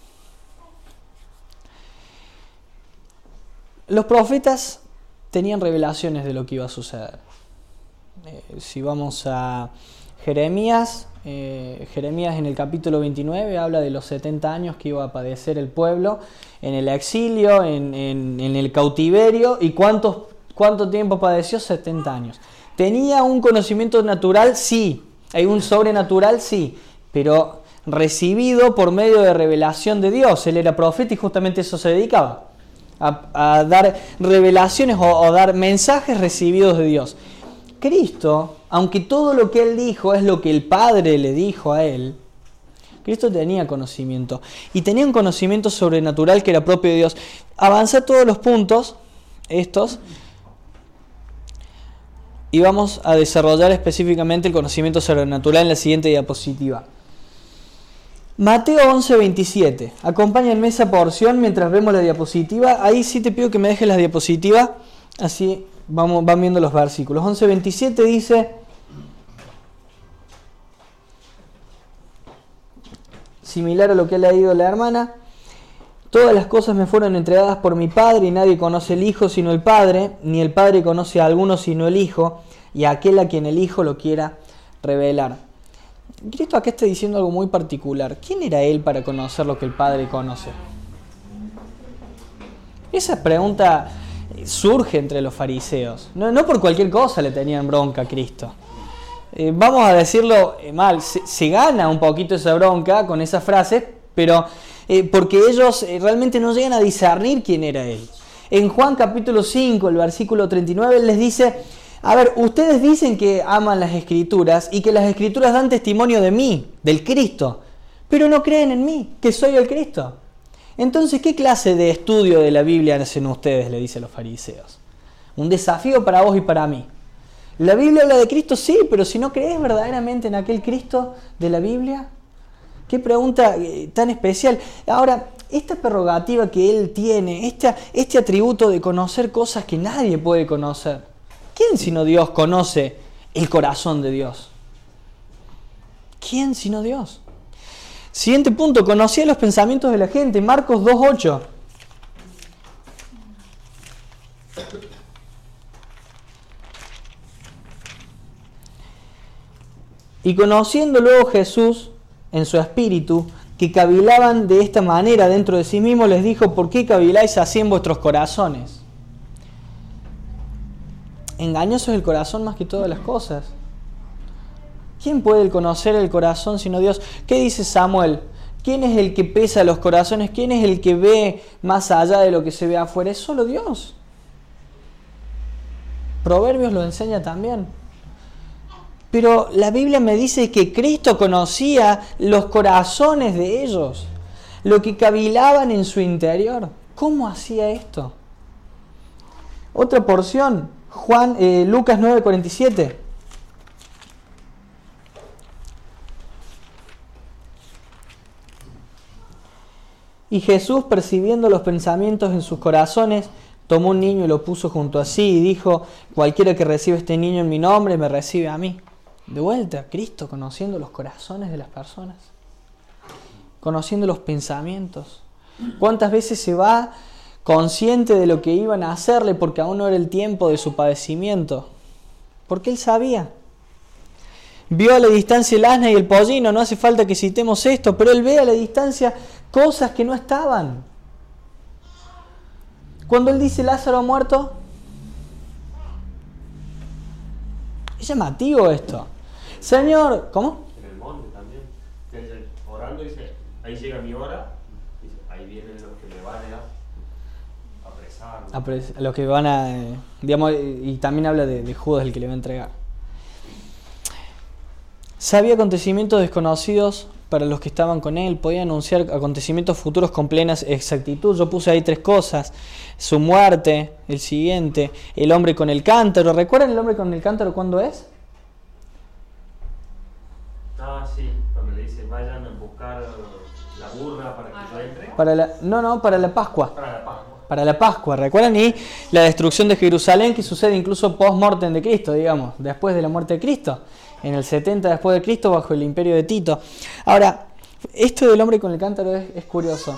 Los profetas tenían revelaciones de lo que iba a suceder. Eh, si vamos a Jeremías, eh, Jeremías en el capítulo veintinueve habla de los setenta años que iba a padecer el pueblo en el exilio, en, en, en el cautiverio, y cuántos, cuánto tiempo padeció, setenta años. ¿Tenía un conocimiento natural? Sí. ¿Hay un sobrenatural? Sí. Pero recibido por medio de revelación de Dios. Él era profeta y justamente eso se dedicaba. A, a dar revelaciones o, o dar mensajes recibidos de Dios. Cristo, aunque todo lo que Él dijo es lo que el Padre le dijo a Él, Cristo tenía conocimiento. Y tenía un conocimiento sobrenatural que era propio de Dios. Avancé todos los puntos, estos, y vamos a desarrollar específicamente el conocimiento sobrenatural en la siguiente diapositiva. Mateo once veintisiete. Acompáñenme esa porción mientras vemos la diapositiva. Ahí sí te pido que me dejes la diapositiva, así vamos, van viendo los versículos. once veintisiete dice: similar a lo que ha leído la hermana, todas las cosas me fueron entregadas por mi Padre, y nadie conoce el Hijo sino el Padre, ni el Padre conoce a alguno sino el Hijo, y a aquel a quien el Hijo lo quiera revelar. Cristo acá está diciendo algo muy particular. ¿Quién era Él para conocer lo que el Padre conoce? Esa pregunta surge entre los fariseos. No, no por cualquier cosa le tenían bronca a Cristo. Eh, vamos a decirlo mal, se, se gana un poquito esa bronca con esa frase, pero eh, porque ellos eh, realmente no llegan a discernir quién era Él. En Juan capítulo cinco, el versículo treinta y nueve, Él les dice: a ver, ustedes dicen que aman las Escrituras y que las Escrituras dan testimonio de mí, del Cristo, pero no creen en mí, que soy el Cristo. Entonces, ¿qué clase de estudio de la Biblia hacen ustedes?, le dicen los fariseos. Un desafío para vos y para mí. La Biblia habla de Cristo, sí, pero si no crees verdaderamente en aquel Cristo de la Biblia, qué pregunta tan especial. Ahora, esta prerrogativa que Él tiene, este, este atributo de conocer cosas que nadie puede conocer, ¿quién sino Dios conoce el corazón de Dios? ¿Quién sino Dios? Siguiente punto, conocía los pensamientos de la gente. Marcos dos ocho. Y conociendo luego Jesús en su espíritu que cavilaban de esta manera dentro de sí mismo, les dijo: ¿por qué caviláis así en vuestros corazones? Engañoso es el corazón más que todas las cosas. ¿Quién puede conocer el corazón sino Dios? ¿Qué dice Samuel? ¿Quién es el que pesa los corazones? ¿Quién es el que ve más allá de lo que se ve afuera? Es solo Dios. Proverbios lo enseña también. Pero la Biblia me dice que Cristo conocía los corazones de ellos, lo que cavilaban en su interior. ¿Cómo hacía esto? Otra porción, Juan, eh, Lucas nueve cuarenta y siete. Y Jesús, percibiendo los pensamientos en sus corazones, tomó un niño y lo puso junto a sí y dijo: cualquiera que reciba este niño en mi nombre, me recibe a mí. De vuelta, Cristo conociendo los corazones de las personas, conociendo los pensamientos. ¿Cuántas veces se va consciente de lo que iban a hacerle porque aún no era el tiempo de su padecimiento? Porque Él sabía. Vio a la distancia el asna y el pollino, no hace falta que citemos esto, pero Él ve a la distancia cosas que no estaban. Cuando Él dice Lázaro ha muerto, es llamativo esto. Señor, ¿cómo? En el monte también. Orando dice, ahí llega mi hora, dice, ahí vienen los que me van a apresar. ¿No? Apres- los que van a, eh, digamos, y también habla de, de Judas, el que le va a entregar. Sabía acontecimientos desconocidos para los que estaban con él, podía anunciar acontecimientos futuros con plena exactitud. Yo puse ahí tres cosas: su muerte, el siguiente, el hombre con el cántaro. ¿Recuerdan el hombre con el cántaro cuándo es? Ah, sí, cuando le dice vayan a buscar la burra para que yo entre. Para la, no, no, para la Pascua. Para la Pascua. Para la Pascua, ¿recuerdan? Y la destrucción de Jerusalén, que sucede incluso post-mortem de Cristo, digamos, después de la muerte de Cristo. En el setenta después de Cristo, bajo el imperio de Tito. Ahora, esto del hombre con el cántaro es, es curioso.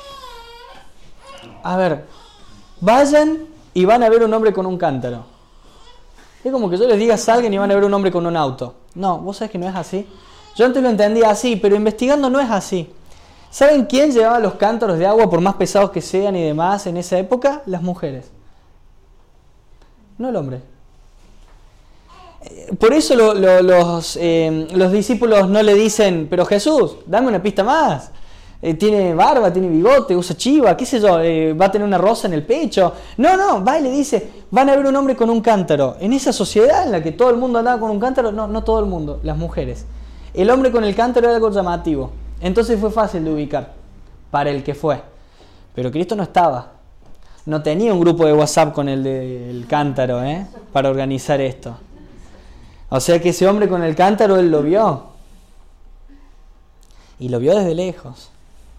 A ver, vayan y van a ver un hombre con un cántaro. Es como que yo les diga salgan y van a ver un hombre con un auto. No, vos sabés que no es así. Yo antes lo entendía así, pero investigando no es así. ¿Saben quién llevaba los cántaros de agua, por más pesados que sean y demás, en esa época? Las mujeres. No el hombre. Por eso lo, lo, los, eh, los discípulos no le dicen, pero Jesús, dame una pista más. Eh, tiene barba, tiene bigote, usa chiva, qué sé yo, eh, va a tener una rosa en el pecho. No, no, va y le dice, van a ver un hombre con un cántaro. En esa sociedad en la que todo el mundo andaba con un cántaro, no, no todo el mundo, las mujeres. El hombre con el cántaro era algo llamativo. Entonces fue fácil de ubicar para el que fue. Pero Cristo no estaba. No tenía un grupo de WhatsApp con el del cántaro, ¿eh? Para organizar esto. O sea que ese hombre con el cántaro, él lo vio. Y lo vio desde lejos.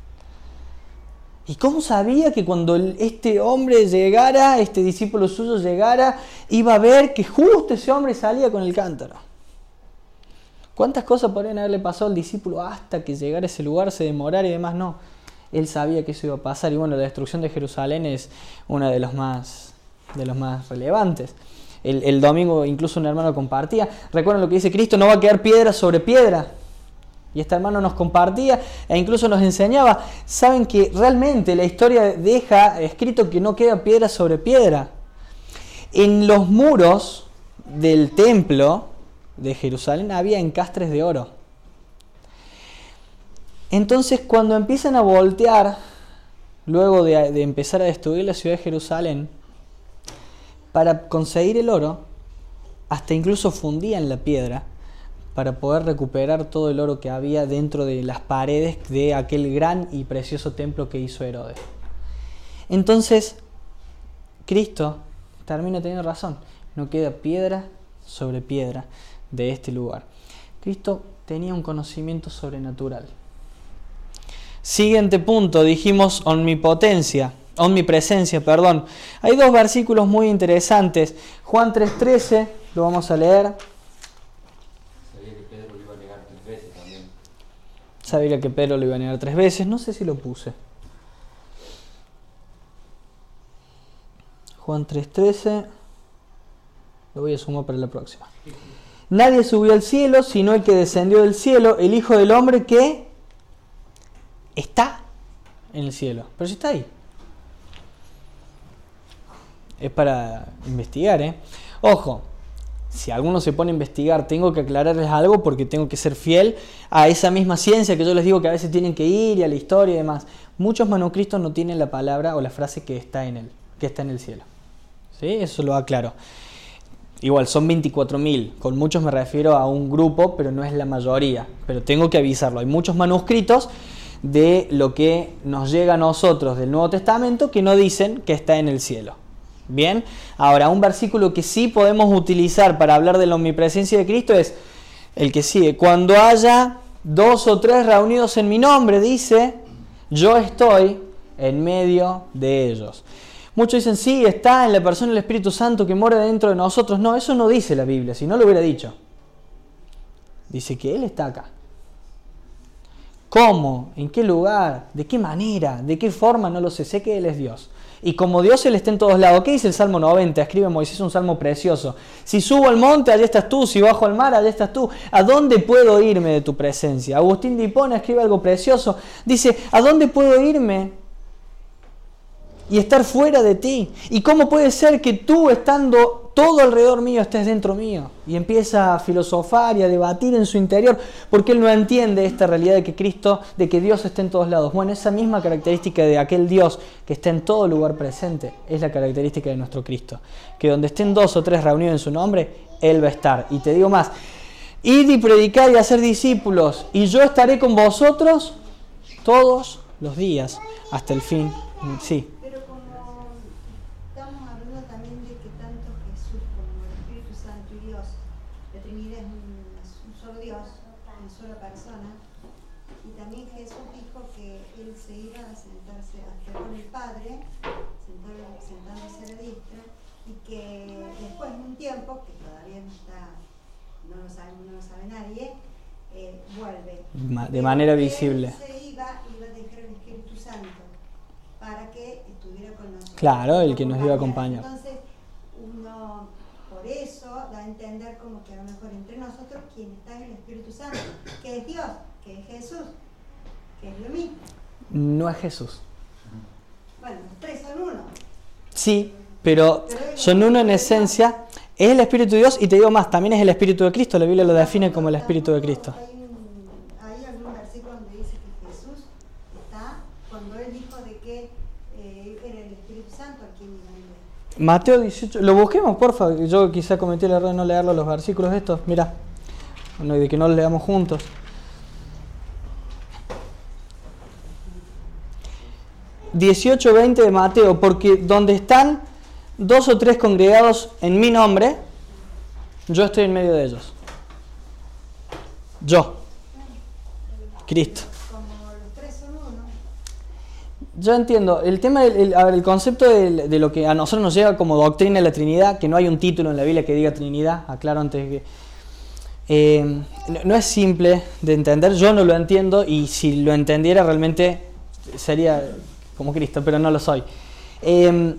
¿Y cómo sabía que cuando este hombre llegara, este discípulo suyo llegara, iba a ver que justo ese hombre salía con el cántaro? ¿Cuántas cosas podrían haberle pasado al discípulo hasta que llegara a ese lugar, se demorara y demás? No. Él sabía que eso iba a pasar. Y bueno, la destrucción de Jerusalén es una de los más, de los más relevantes. El, el domingo incluso un hermano compartía. Recuerden lo que dice Cristo, no va a quedar piedra sobre piedra. Y este hermano nos compartía e incluso nos enseñaba. Saben que realmente la historia deja escrito que no queda piedra sobre piedra. En los muros del templo de Jerusalén había encastres de oro. Entonces cuando empiezan a voltear, luego de, de empezar a destruir la ciudad de Jerusalén, para conseguir el oro, hasta incluso fundían la piedra para poder recuperar todo el oro que había dentro de las paredes de aquel gran y precioso templo que hizo Herodes. Entonces, Cristo termina teniendo razón. No queda piedra sobre piedra de este lugar. Cristo tenía un conocimiento sobrenatural. Siguiente punto, dijimos omnipotencia. Omnipresencia, perdón. Hay dos versículos muy interesantes. Juan tres trece, lo vamos a leer. Sabía que Pedro lo iba a negar tres veces también. Sabía que Pedro lo iba a negar tres veces. No sé si lo puse. Juan tres trece. Lo voy a sumar para la próxima. Nadie subió al cielo, sino el que descendió del cielo, el Hijo del Hombre que está en el cielo. Pero si está ahí. Es para investigar, ¿eh? Ojo, si alguno se pone a investigar, tengo que aclararles algo porque tengo que ser fiel a esa misma ciencia que yo les digo que a veces tienen que ir y a la historia y demás. Muchos manuscritos no tienen la palabra o la frase que está en él, que está en el cielo. ¿Sí? Eso lo aclaro. Igual, son veinticuatro mil. Con muchos me refiero a un grupo, pero no es la mayoría. Pero tengo que avisarlo. Hay muchos manuscritos de lo que nos llega a nosotros del Nuevo Testamento que no dicen que está en el cielo. Bien, ahora un versículo que sí podemos utilizar para hablar de la omnipresencia de Cristo es el que sigue. Cuando haya dos o tres reunidos en mi nombre, dice, yo estoy en medio de ellos. Muchos dicen, sí, está en la persona el Espíritu Santo que mora dentro de nosotros. No, eso no dice la Biblia, si no lo hubiera dicho. Dice que Él está acá. ¿Cómo? ¿En qué lugar? ¿De qué manera? ¿De qué forma? No lo sé. Sé que Él es Dios. Y como Dios, Él está en todos lados. ¿Qué dice el Salmo noventa? Escribe Moisés un salmo precioso. Si subo al monte, allá estás tú. Si bajo al mar, allá estás tú. ¿A dónde puedo irme de tu presencia? Agustín de Hipona escribe algo precioso. Dice, ¿a dónde puedo irme y estar fuera de ti? ¿Y cómo puede ser que tú, estando todo alrededor mío, estés dentro mío? Y empieza a filosofar y a debatir en su interior, porque él no entiende esta realidad de que Cristo, de que Dios está en todos lados. Bueno, esa misma característica de aquel Dios que está en todo lugar presente es la característica de nuestro Cristo, que donde estén dos o tres reunidos en su nombre, Él va a estar. Y te digo más, id y predicar y hacer discípulos, y yo estaré con vosotros todos los días hasta el fin. Sí. Tiempo, que todavía no está, no lo sabe, no lo sabe nadie, eh, vuelve. De manera visible. Él se iba, iba a dejar el Espíritu Santo para que estuviera con nosotros. Claro, el que nos iba a acompañar. Entonces, uno, por eso, da a entender como que a lo mejor entre nosotros, quien está en el Espíritu Santo, que es Dios, que es Jesús, que es lo mismo. No es Jesús. Bueno, los tres son uno. Sí, pero, pero son uno en esencia. Es el Espíritu de Dios y te digo más, también es el Espíritu de Cristo. La Biblia lo define como el Espíritu de Cristo. Hay algún versículo donde dice que Jesús está, cuando Él dijo de que eh, era el Espíritu Santo aquí en la Mateo dieciocho, lo busquemos porfa, yo quizá cometí el error de no leerlo los versículos estos, mira, bueno, y de que no los leamos juntos. dieciocho veinte de Mateo, porque donde están dos o tres congregados en mi nombre, yo estoy en medio de ellos. Yo, Cristo. Yo entiendo, el tema, del, el, a ver, el concepto de, de lo que a nosotros nos llega como doctrina de la Trinidad, que no hay un título en la Biblia que diga Trinidad, aclaro antes que... Eh, no, no es simple de entender, yo no lo entiendo y si lo entendiera realmente sería como Cristo, pero no lo soy. Eh,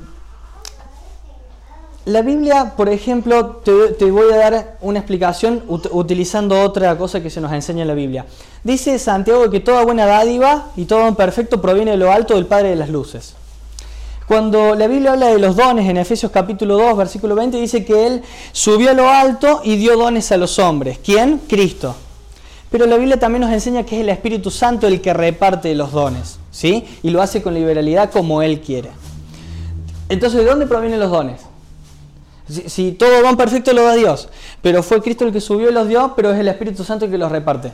La Biblia, por ejemplo, te, te voy a dar una explicación ut- utilizando otra cosa que se nos enseña en la Biblia. Dice Santiago que toda buena dádiva y todo don perfecto proviene de lo alto del Padre de las luces. Cuando la Biblia habla de los dones en Efesios capítulo dos, versículo veinte, dice que Él subió a lo alto y dio dones a los hombres. ¿Quién? Cristo. Pero la Biblia también nos enseña que es el Espíritu Santo el que reparte los dones, ¿sí? Y lo hace con liberalidad como Él quiere. Entonces, ¿de dónde provienen los dones? Si, si todo don perfecto lo da Dios, pero fue Cristo el que subió y los dio, pero es el Espíritu Santo el que los reparte.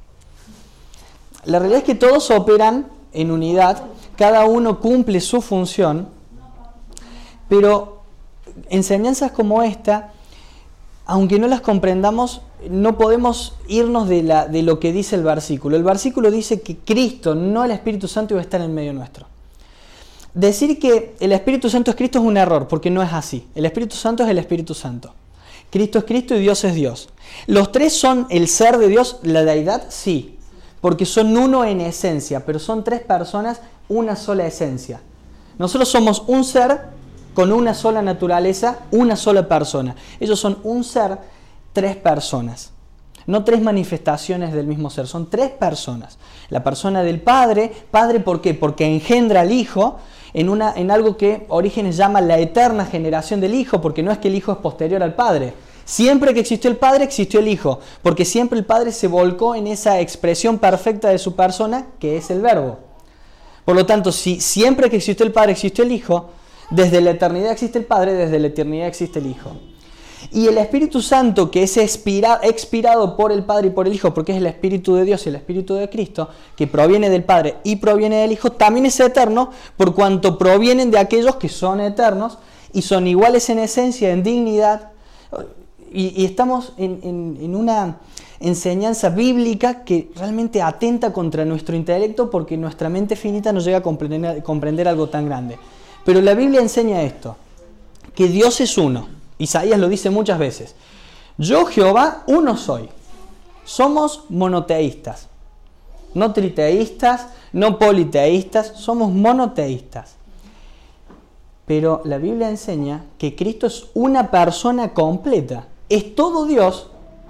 La realidad es que todos operan en unidad, cada uno cumple su función, pero enseñanzas como esta, aunque no las comprendamos, no podemos irnos de, la, de lo que dice el versículo. El versículo dice que Cristo, no el Espíritu Santo, iba a estar en medio nuestro. Decir que el Espíritu Santo es Cristo es un error, porque no es así. El Espíritu Santo es el Espíritu Santo. Cristo es Cristo y Dios es Dios. ¿Los tres son el ser de Dios, la deidad? Sí, porque son uno en esencia, pero son tres personas, una sola esencia. Nosotros somos un ser con una sola naturaleza, una sola persona. Ellos son un ser, tres personas. No tres manifestaciones del mismo ser, son tres personas. La persona del Padre, Padre ¿por qué? Porque engendra al Hijo, En, una, en algo que Orígenes llama la eterna generación del Hijo, porque no es que el Hijo es posterior al Padre. Siempre que existió el Padre, existió el Hijo, porque siempre el Padre se volcó en esa expresión perfecta de su persona, que es el Verbo. Por lo tanto, si siempre que existió el Padre, existió el Hijo, desde la eternidad existe el Padre, desde la eternidad existe el Hijo. Y el Espíritu Santo, que es expira, expirado por el Padre y por el Hijo, porque es el Espíritu de Dios y el Espíritu de Cristo, que proviene del Padre y proviene del Hijo, también es eterno, por cuanto provienen de aquellos que son eternos y son iguales en esencia, en dignidad. y, y estamos en, en, en una enseñanza bíblica que realmente atenta contra nuestro intelecto porque nuestra mente finita no llega a comprender, comprender algo tan grande. Pero la Biblia enseña esto, que Dios es uno. Isaías lo dice muchas veces. Yo, Jehová, uno soy. Somos monoteístas. No triteístas, no politeístas, somos monoteístas. Pero la Biblia enseña que Cristo es una persona completa. Es todo Dios,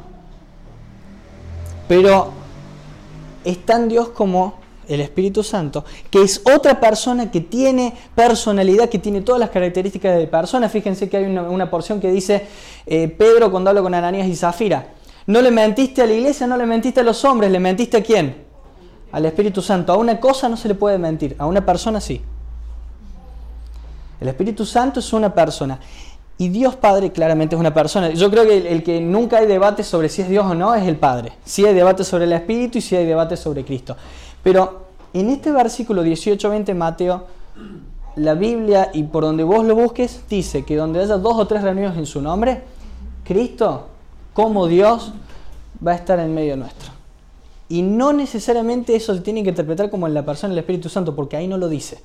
pero es tan Dios como el Espíritu Santo, que es otra persona que tiene personalidad, que tiene todas las características de persona. Fíjense que hay una, una porción que dice, eh, Pedro cuando habla con Ananías y Zafira, no le mentiste a la iglesia, no le mentiste a los hombres, ¿le mentiste a quién? Al Espíritu Santo. A una cosa no se le puede mentir, a una persona sí. El Espíritu Santo es una persona. Y Dios Padre claramente es una persona. Yo creo que el, el que nunca hay debate sobre si es Dios o no es el Padre. Sí hay debate sobre el Espíritu y sí hay debate sobre Cristo. Pero en este versículo dieciocho veinte de Mateo, la Biblia, y por donde vos lo busques, dice que donde haya dos o tres reunidos en su nombre, Cristo, como Dios, va a estar en medio nuestro. Y no necesariamente eso se tiene que interpretar como en la persona del Espíritu Santo, porque ahí no lo dice.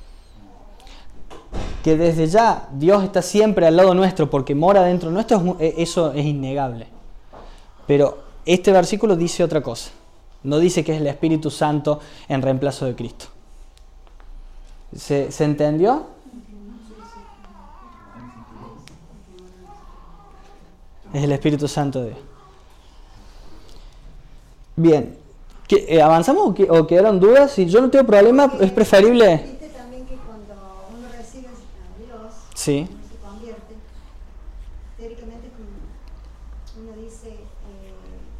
Que desde ya Dios está siempre al lado nuestro porque mora dentro nuestro, eso es innegable. Pero este versículo dice otra cosa. No dice que es el Espíritu Santo en reemplazo de Cristo. ¿Se, ¿se entendió? Es el Espíritu Santo de Dios. Bien. ¿Qué, eh, ¿Avanzamos o, que, o quedaron dudas? Si yo no tengo problema, es preferible... Sí. Se convierte. Teóricamente uno dice, eh,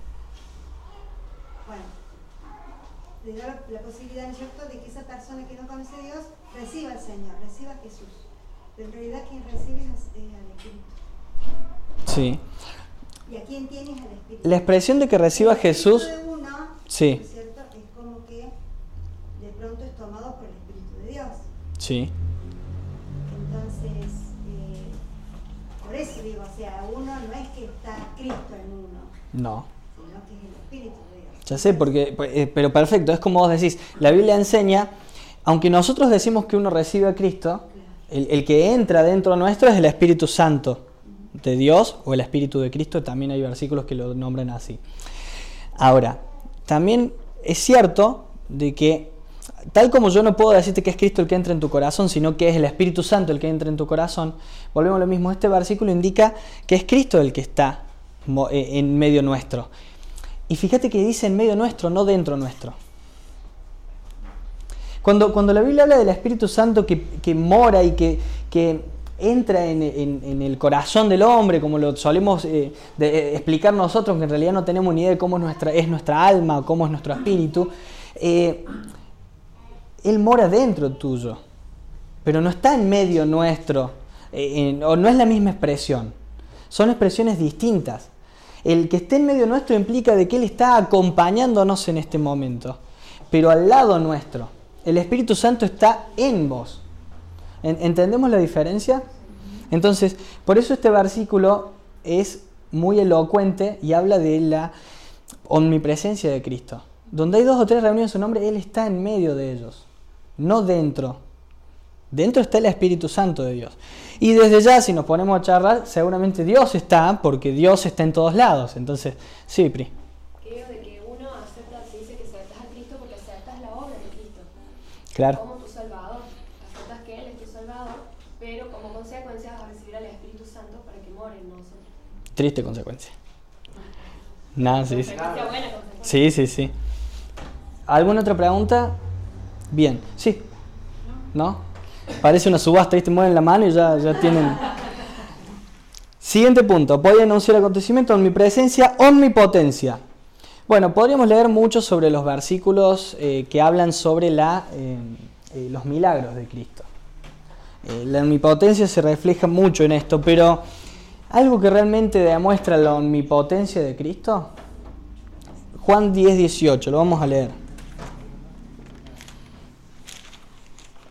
bueno, le da la, la posibilidad, ¿no es cierto?, de que esa persona que no conoce a Dios reciba al Señor, reciba a Jesús. Pero en realidad quien recibe es al Espíritu. Sí. ¿Y a quién tienes al Espíritu? La expresión de que reciba a Jesús, de uno, sí. ¿no es cierto?, es como que de pronto es tomado por el Espíritu de Dios. Sí. Entonces, eh, por eso digo, o sea, uno no es que está Cristo en uno, No. sino que es el Espíritu de Dios. Ya sé, porque, eh, pero perfecto, es como vos decís, la Biblia enseña, aunque nosotros decimos que uno recibe a Cristo, el, el que entra dentro nuestro es el Espíritu Santo de Dios o el Espíritu de Cristo, también hay versículos que lo nombran así. Ahora, también es cierto de que tal como yo no puedo decirte que es Cristo el que entra en tu corazón, sino que es el Espíritu Santo el que entra en tu corazón, volvemos a lo mismo. Este versículo indica que es Cristo el que está en medio nuestro. Y fíjate que dice en medio nuestro, no dentro nuestro. Cuando, cuando la Biblia habla del Espíritu Santo que, que mora y que, que entra en, en, en el corazón del hombre, como lo solemos eh, de, eh, explicar nosotros, que en realidad no tenemos ni idea de cómo es nuestra, es nuestra alma o cómo es nuestro espíritu, eh, Él mora dentro tuyo, pero no está en medio nuestro, eh, en, o no es la misma expresión. Son expresiones distintas. El que esté en medio nuestro implica de que Él está acompañándonos en este momento, pero al lado nuestro. El Espíritu Santo está en vos. ¿Entendemos la diferencia? Entonces, por eso este versículo es muy elocuente y habla de la omnipresencia de Cristo. Donde hay dos o tres reunidos en su nombre, Él está en medio de ellos, no dentro. Dentro está el Espíritu Santo de Dios. Y desde ya, si nos ponemos a charlar, seguramente Dios está, porque Dios está en todos lados. Entonces, sí, Pri. Creo de que uno acepta, se dice que aceptas a Cristo porque aceptas la obra de Cristo. Claro. Como tu Salvador. Aceptas que Él es tu Salvador, pero como consecuencia vas a recibir al Espíritu Santo para que more en nosotros. Triste consecuencia. Nada, sí, sí. Buena consecuencia. Sí, sí, sí. ¿Alguna otra pregunta? Bien, sí. ¿No? Parece una subasta, ¿viste? Mueven la mano y ya, ya tienen... Siguiente punto. Voy a enunciar acontecimiento, omnipresencia, omnipotencia. Bueno, podríamos leer mucho sobre los versículos eh, que hablan sobre la, eh, eh, los milagros de Cristo. Eh, la omnipotencia se refleja mucho en esto, pero algo que realmente demuestra la omnipotencia de Cristo, Juan diez, dieciocho, lo vamos a leer.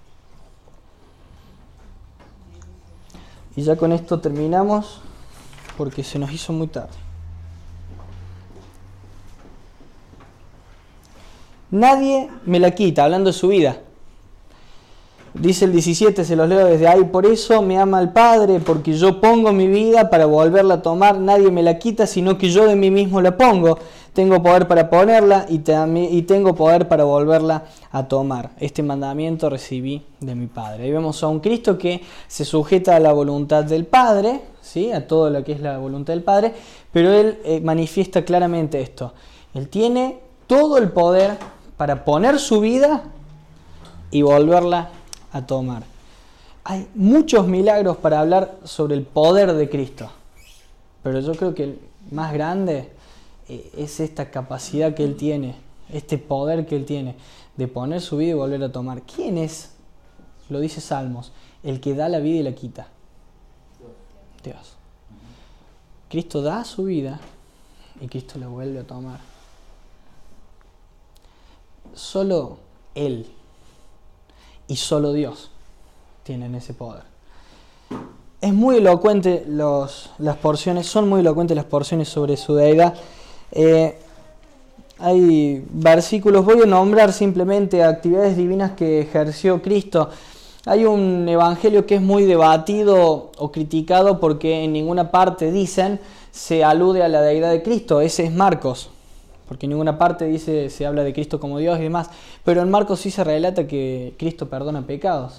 Y ya con esto terminamos. porque se nos hizo muy tarde. Nadie me la quita, hablando de su vida. Dice el diecisiete, se los leo desde ahí. Por eso me ama el Padre, porque yo pongo mi vida para volverla a tomar. Nadie me la quita, sino que yo de mí mismo la pongo. Tengo poder para ponerla y, te- y tengo poder para volverla a tomar. Este mandamiento recibí de mi Padre. Ahí vemos a un Cristo que se sujeta a la voluntad del Padre, ¿sí? A todo lo que es la voluntad del Padre, pero Él eh, manifiesta claramente esto. Él tiene todo el poder para poner su vida y volverla a tomar. Hay muchos milagros para hablar sobre el poder de Cristo, pero yo creo que el más grande eh, es esta capacidad que Él tiene, este poder que Él tiene de poner su vida y volver a tomar. ¿Quién es? Lo dice Salmos, el que da la vida y la quita. Dios. Cristo da su vida y Cristo la vuelve a tomar. Solo Él y solo Dios tienen ese poder. Es muy elocuente los, las porciones, son muy elocuentes las porciones sobre su deidad. Eh, hay versículos, voy a nombrar simplemente actividades divinas que ejerció Cristo. Hay un evangelio que es muy debatido o criticado porque en ninguna parte dicen se alude a la deidad de Cristo. Ese es Marcos, porque en ninguna parte dice se habla de Cristo como Dios y demás. Pero en Marcos sí se relata que Cristo perdona pecados.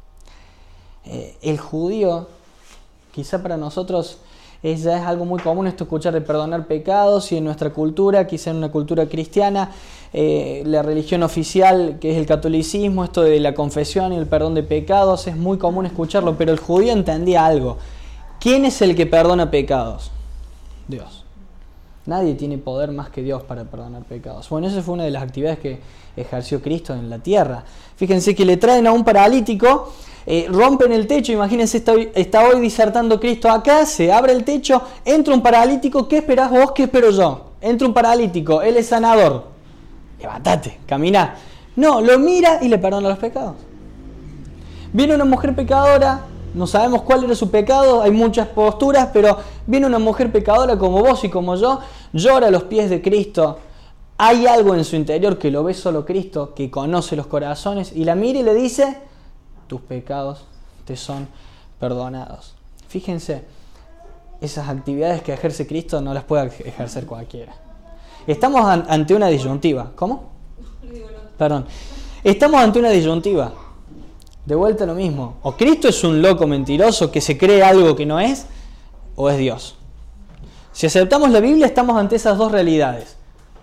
Eh, el judío, quizá para nosotros es, ya es algo muy común esto, escuchar de perdonar pecados, y en nuestra cultura, quizá en una cultura cristiana, eh, la religión oficial que es el catolicismo, esto de la confesión y el perdón de pecados, es muy común escucharlo, pero el judío entendía algo. ¿Quién es el que perdona pecados? Dios. Nadie tiene poder más que Dios para perdonar pecados. Bueno, esa fue una de las actividades que ejerció Cristo en la tierra. Fíjense que le traen a un paralítico, eh, rompen el techo, imagínense, está, está hoy disertando Cristo acá, se abre el techo, entra un paralítico, ¿qué esperás vos? ¿Qué espero yo? Entra un paralítico, Él es sanador. Levántate, camina. No, lo mira y le perdona los pecados. Viene una mujer pecadora, no sabemos cuál era su pecado, hay muchas posturas, pero viene una mujer pecadora como vos y como yo, llora a los pies de Cristo. Hay algo en su interior que lo ve solo Cristo, que conoce los corazones, y la mira y le dice, tus pecados te son perdonados. Fíjense, esas actividades que ejerce Cristo no las puede ejercer cualquiera. Estamos an- ante una disyuntiva. ¿Cómo? Perdón. Estamos ante una disyuntiva. De vuelta lo mismo. O Cristo es un loco mentiroso que se cree algo que no es, o es Dios. Si aceptamos la Biblia, estamos ante esas dos realidades.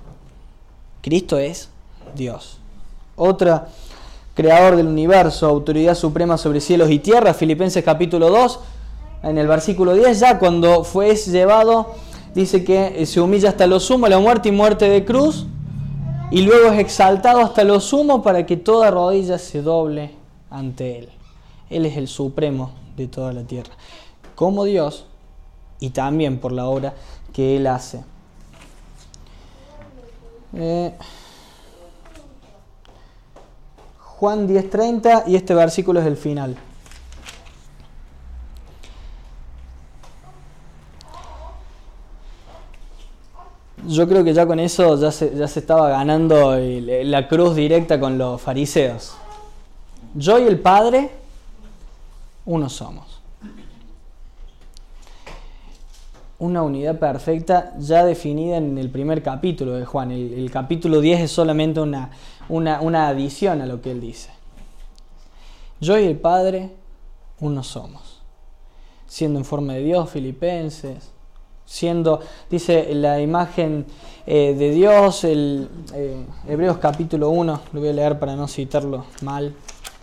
Cristo es Dios. Otra, creador del universo, autoridad suprema sobre cielos y tierra. Filipenses capítulo dos, en el versículo diez, ya cuando fue llevado, dice que se humilla hasta lo sumo, la muerte y muerte de cruz, y luego es exaltado hasta lo sumo para que toda rodilla se doble ante Él. Él es el supremo de toda la tierra, como Dios, y también por la obra que Él hace. Eh, Juan diez treinta, y este versículo es el final. Yo creo que ya con eso ya se, ya se estaba ganando el, la cruz directa con los fariseos. Yo y el Padre, uno somos. Una unidad perfecta ya definida en el primer capítulo de Juan. El, el capítulo diez es solamente una, una, una adición a lo que él dice. Yo y el Padre, uno somos. Siendo en forma de Dios, Filipenses. Siendo, dice, la imagen eh, de Dios, el eh, Hebreos capítulo uno, lo voy a leer para no citarlo mal.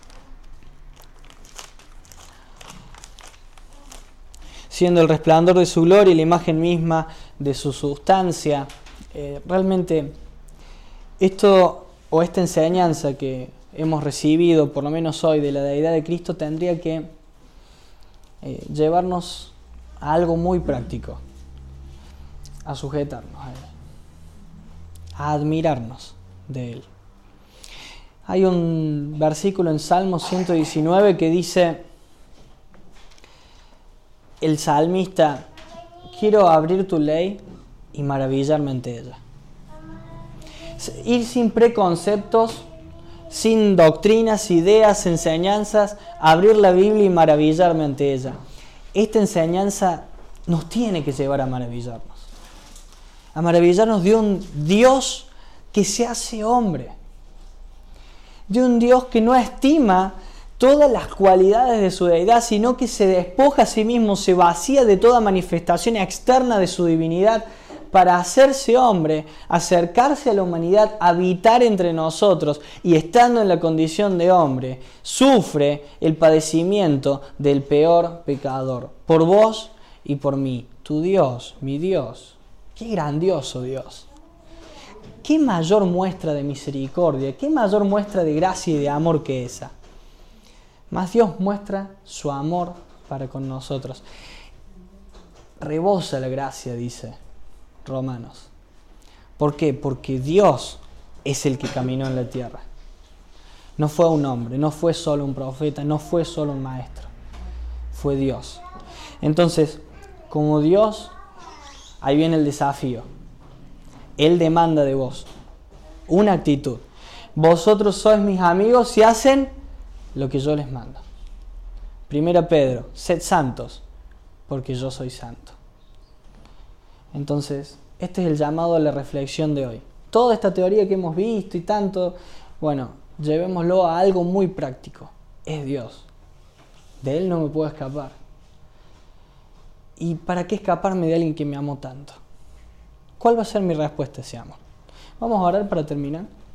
Siendo el resplandor de su gloria y la imagen misma de su sustancia. Eh, realmente, esto o esta enseñanza que hemos recibido, por lo menos hoy, de la deidad de Cristo, tendría que eh, llevarnos a algo muy práctico. A sujetarnos a Él, a admirarnos de Él. Hay un versículo en Salmo ciento diecinueve que dice, el salmista quiero abrir tu ley y maravillarme ante ella. Ir sin preconceptos, sin doctrinas, ideas, enseñanzas, abrir la Biblia y maravillarme ante ella. Esta enseñanza nos tiene que llevar a maravillarnos. A maravillarnos de un Dios que se hace hombre. De un Dios que no estima todas las cualidades de su deidad, sino que se despoja a sí mismo, se vacía de toda manifestación externa de su divinidad para hacerse hombre, acercarse a la humanidad, habitar entre nosotros y estando en la condición de hombre, sufre el padecimiento del peor pecador, por vos y por mí, tu Dios, mi Dios. ¡Qué grandioso Dios! ¿Qué mayor muestra de misericordia, qué mayor muestra de gracia y de amor que esa? Más Dios muestra su amor para con nosotros. Rebosa la gracia, dice Romanos. ¿Por qué? Porque Dios es el que caminó en la tierra. No fue un hombre, no fue solo un profeta, no fue solo un maestro. Fue Dios. Entonces, como Dios, ahí viene el desafío. Él demanda de vos una actitud. Vosotros sois mis amigos si hacen lo que yo les mando. Primera Pedro, sed santos, porque yo soy santo. Entonces, este es el llamado a la reflexión de hoy. Toda esta teoría que hemos visto y tanto, bueno, llevémoslo a algo muy práctico. Es Dios. De Él no me puedo escapar. ¿Y para qué escaparme de alguien que me amó tanto? ¿Cuál va a ser mi respuesta a ese amor? Vamos a orar para terminar.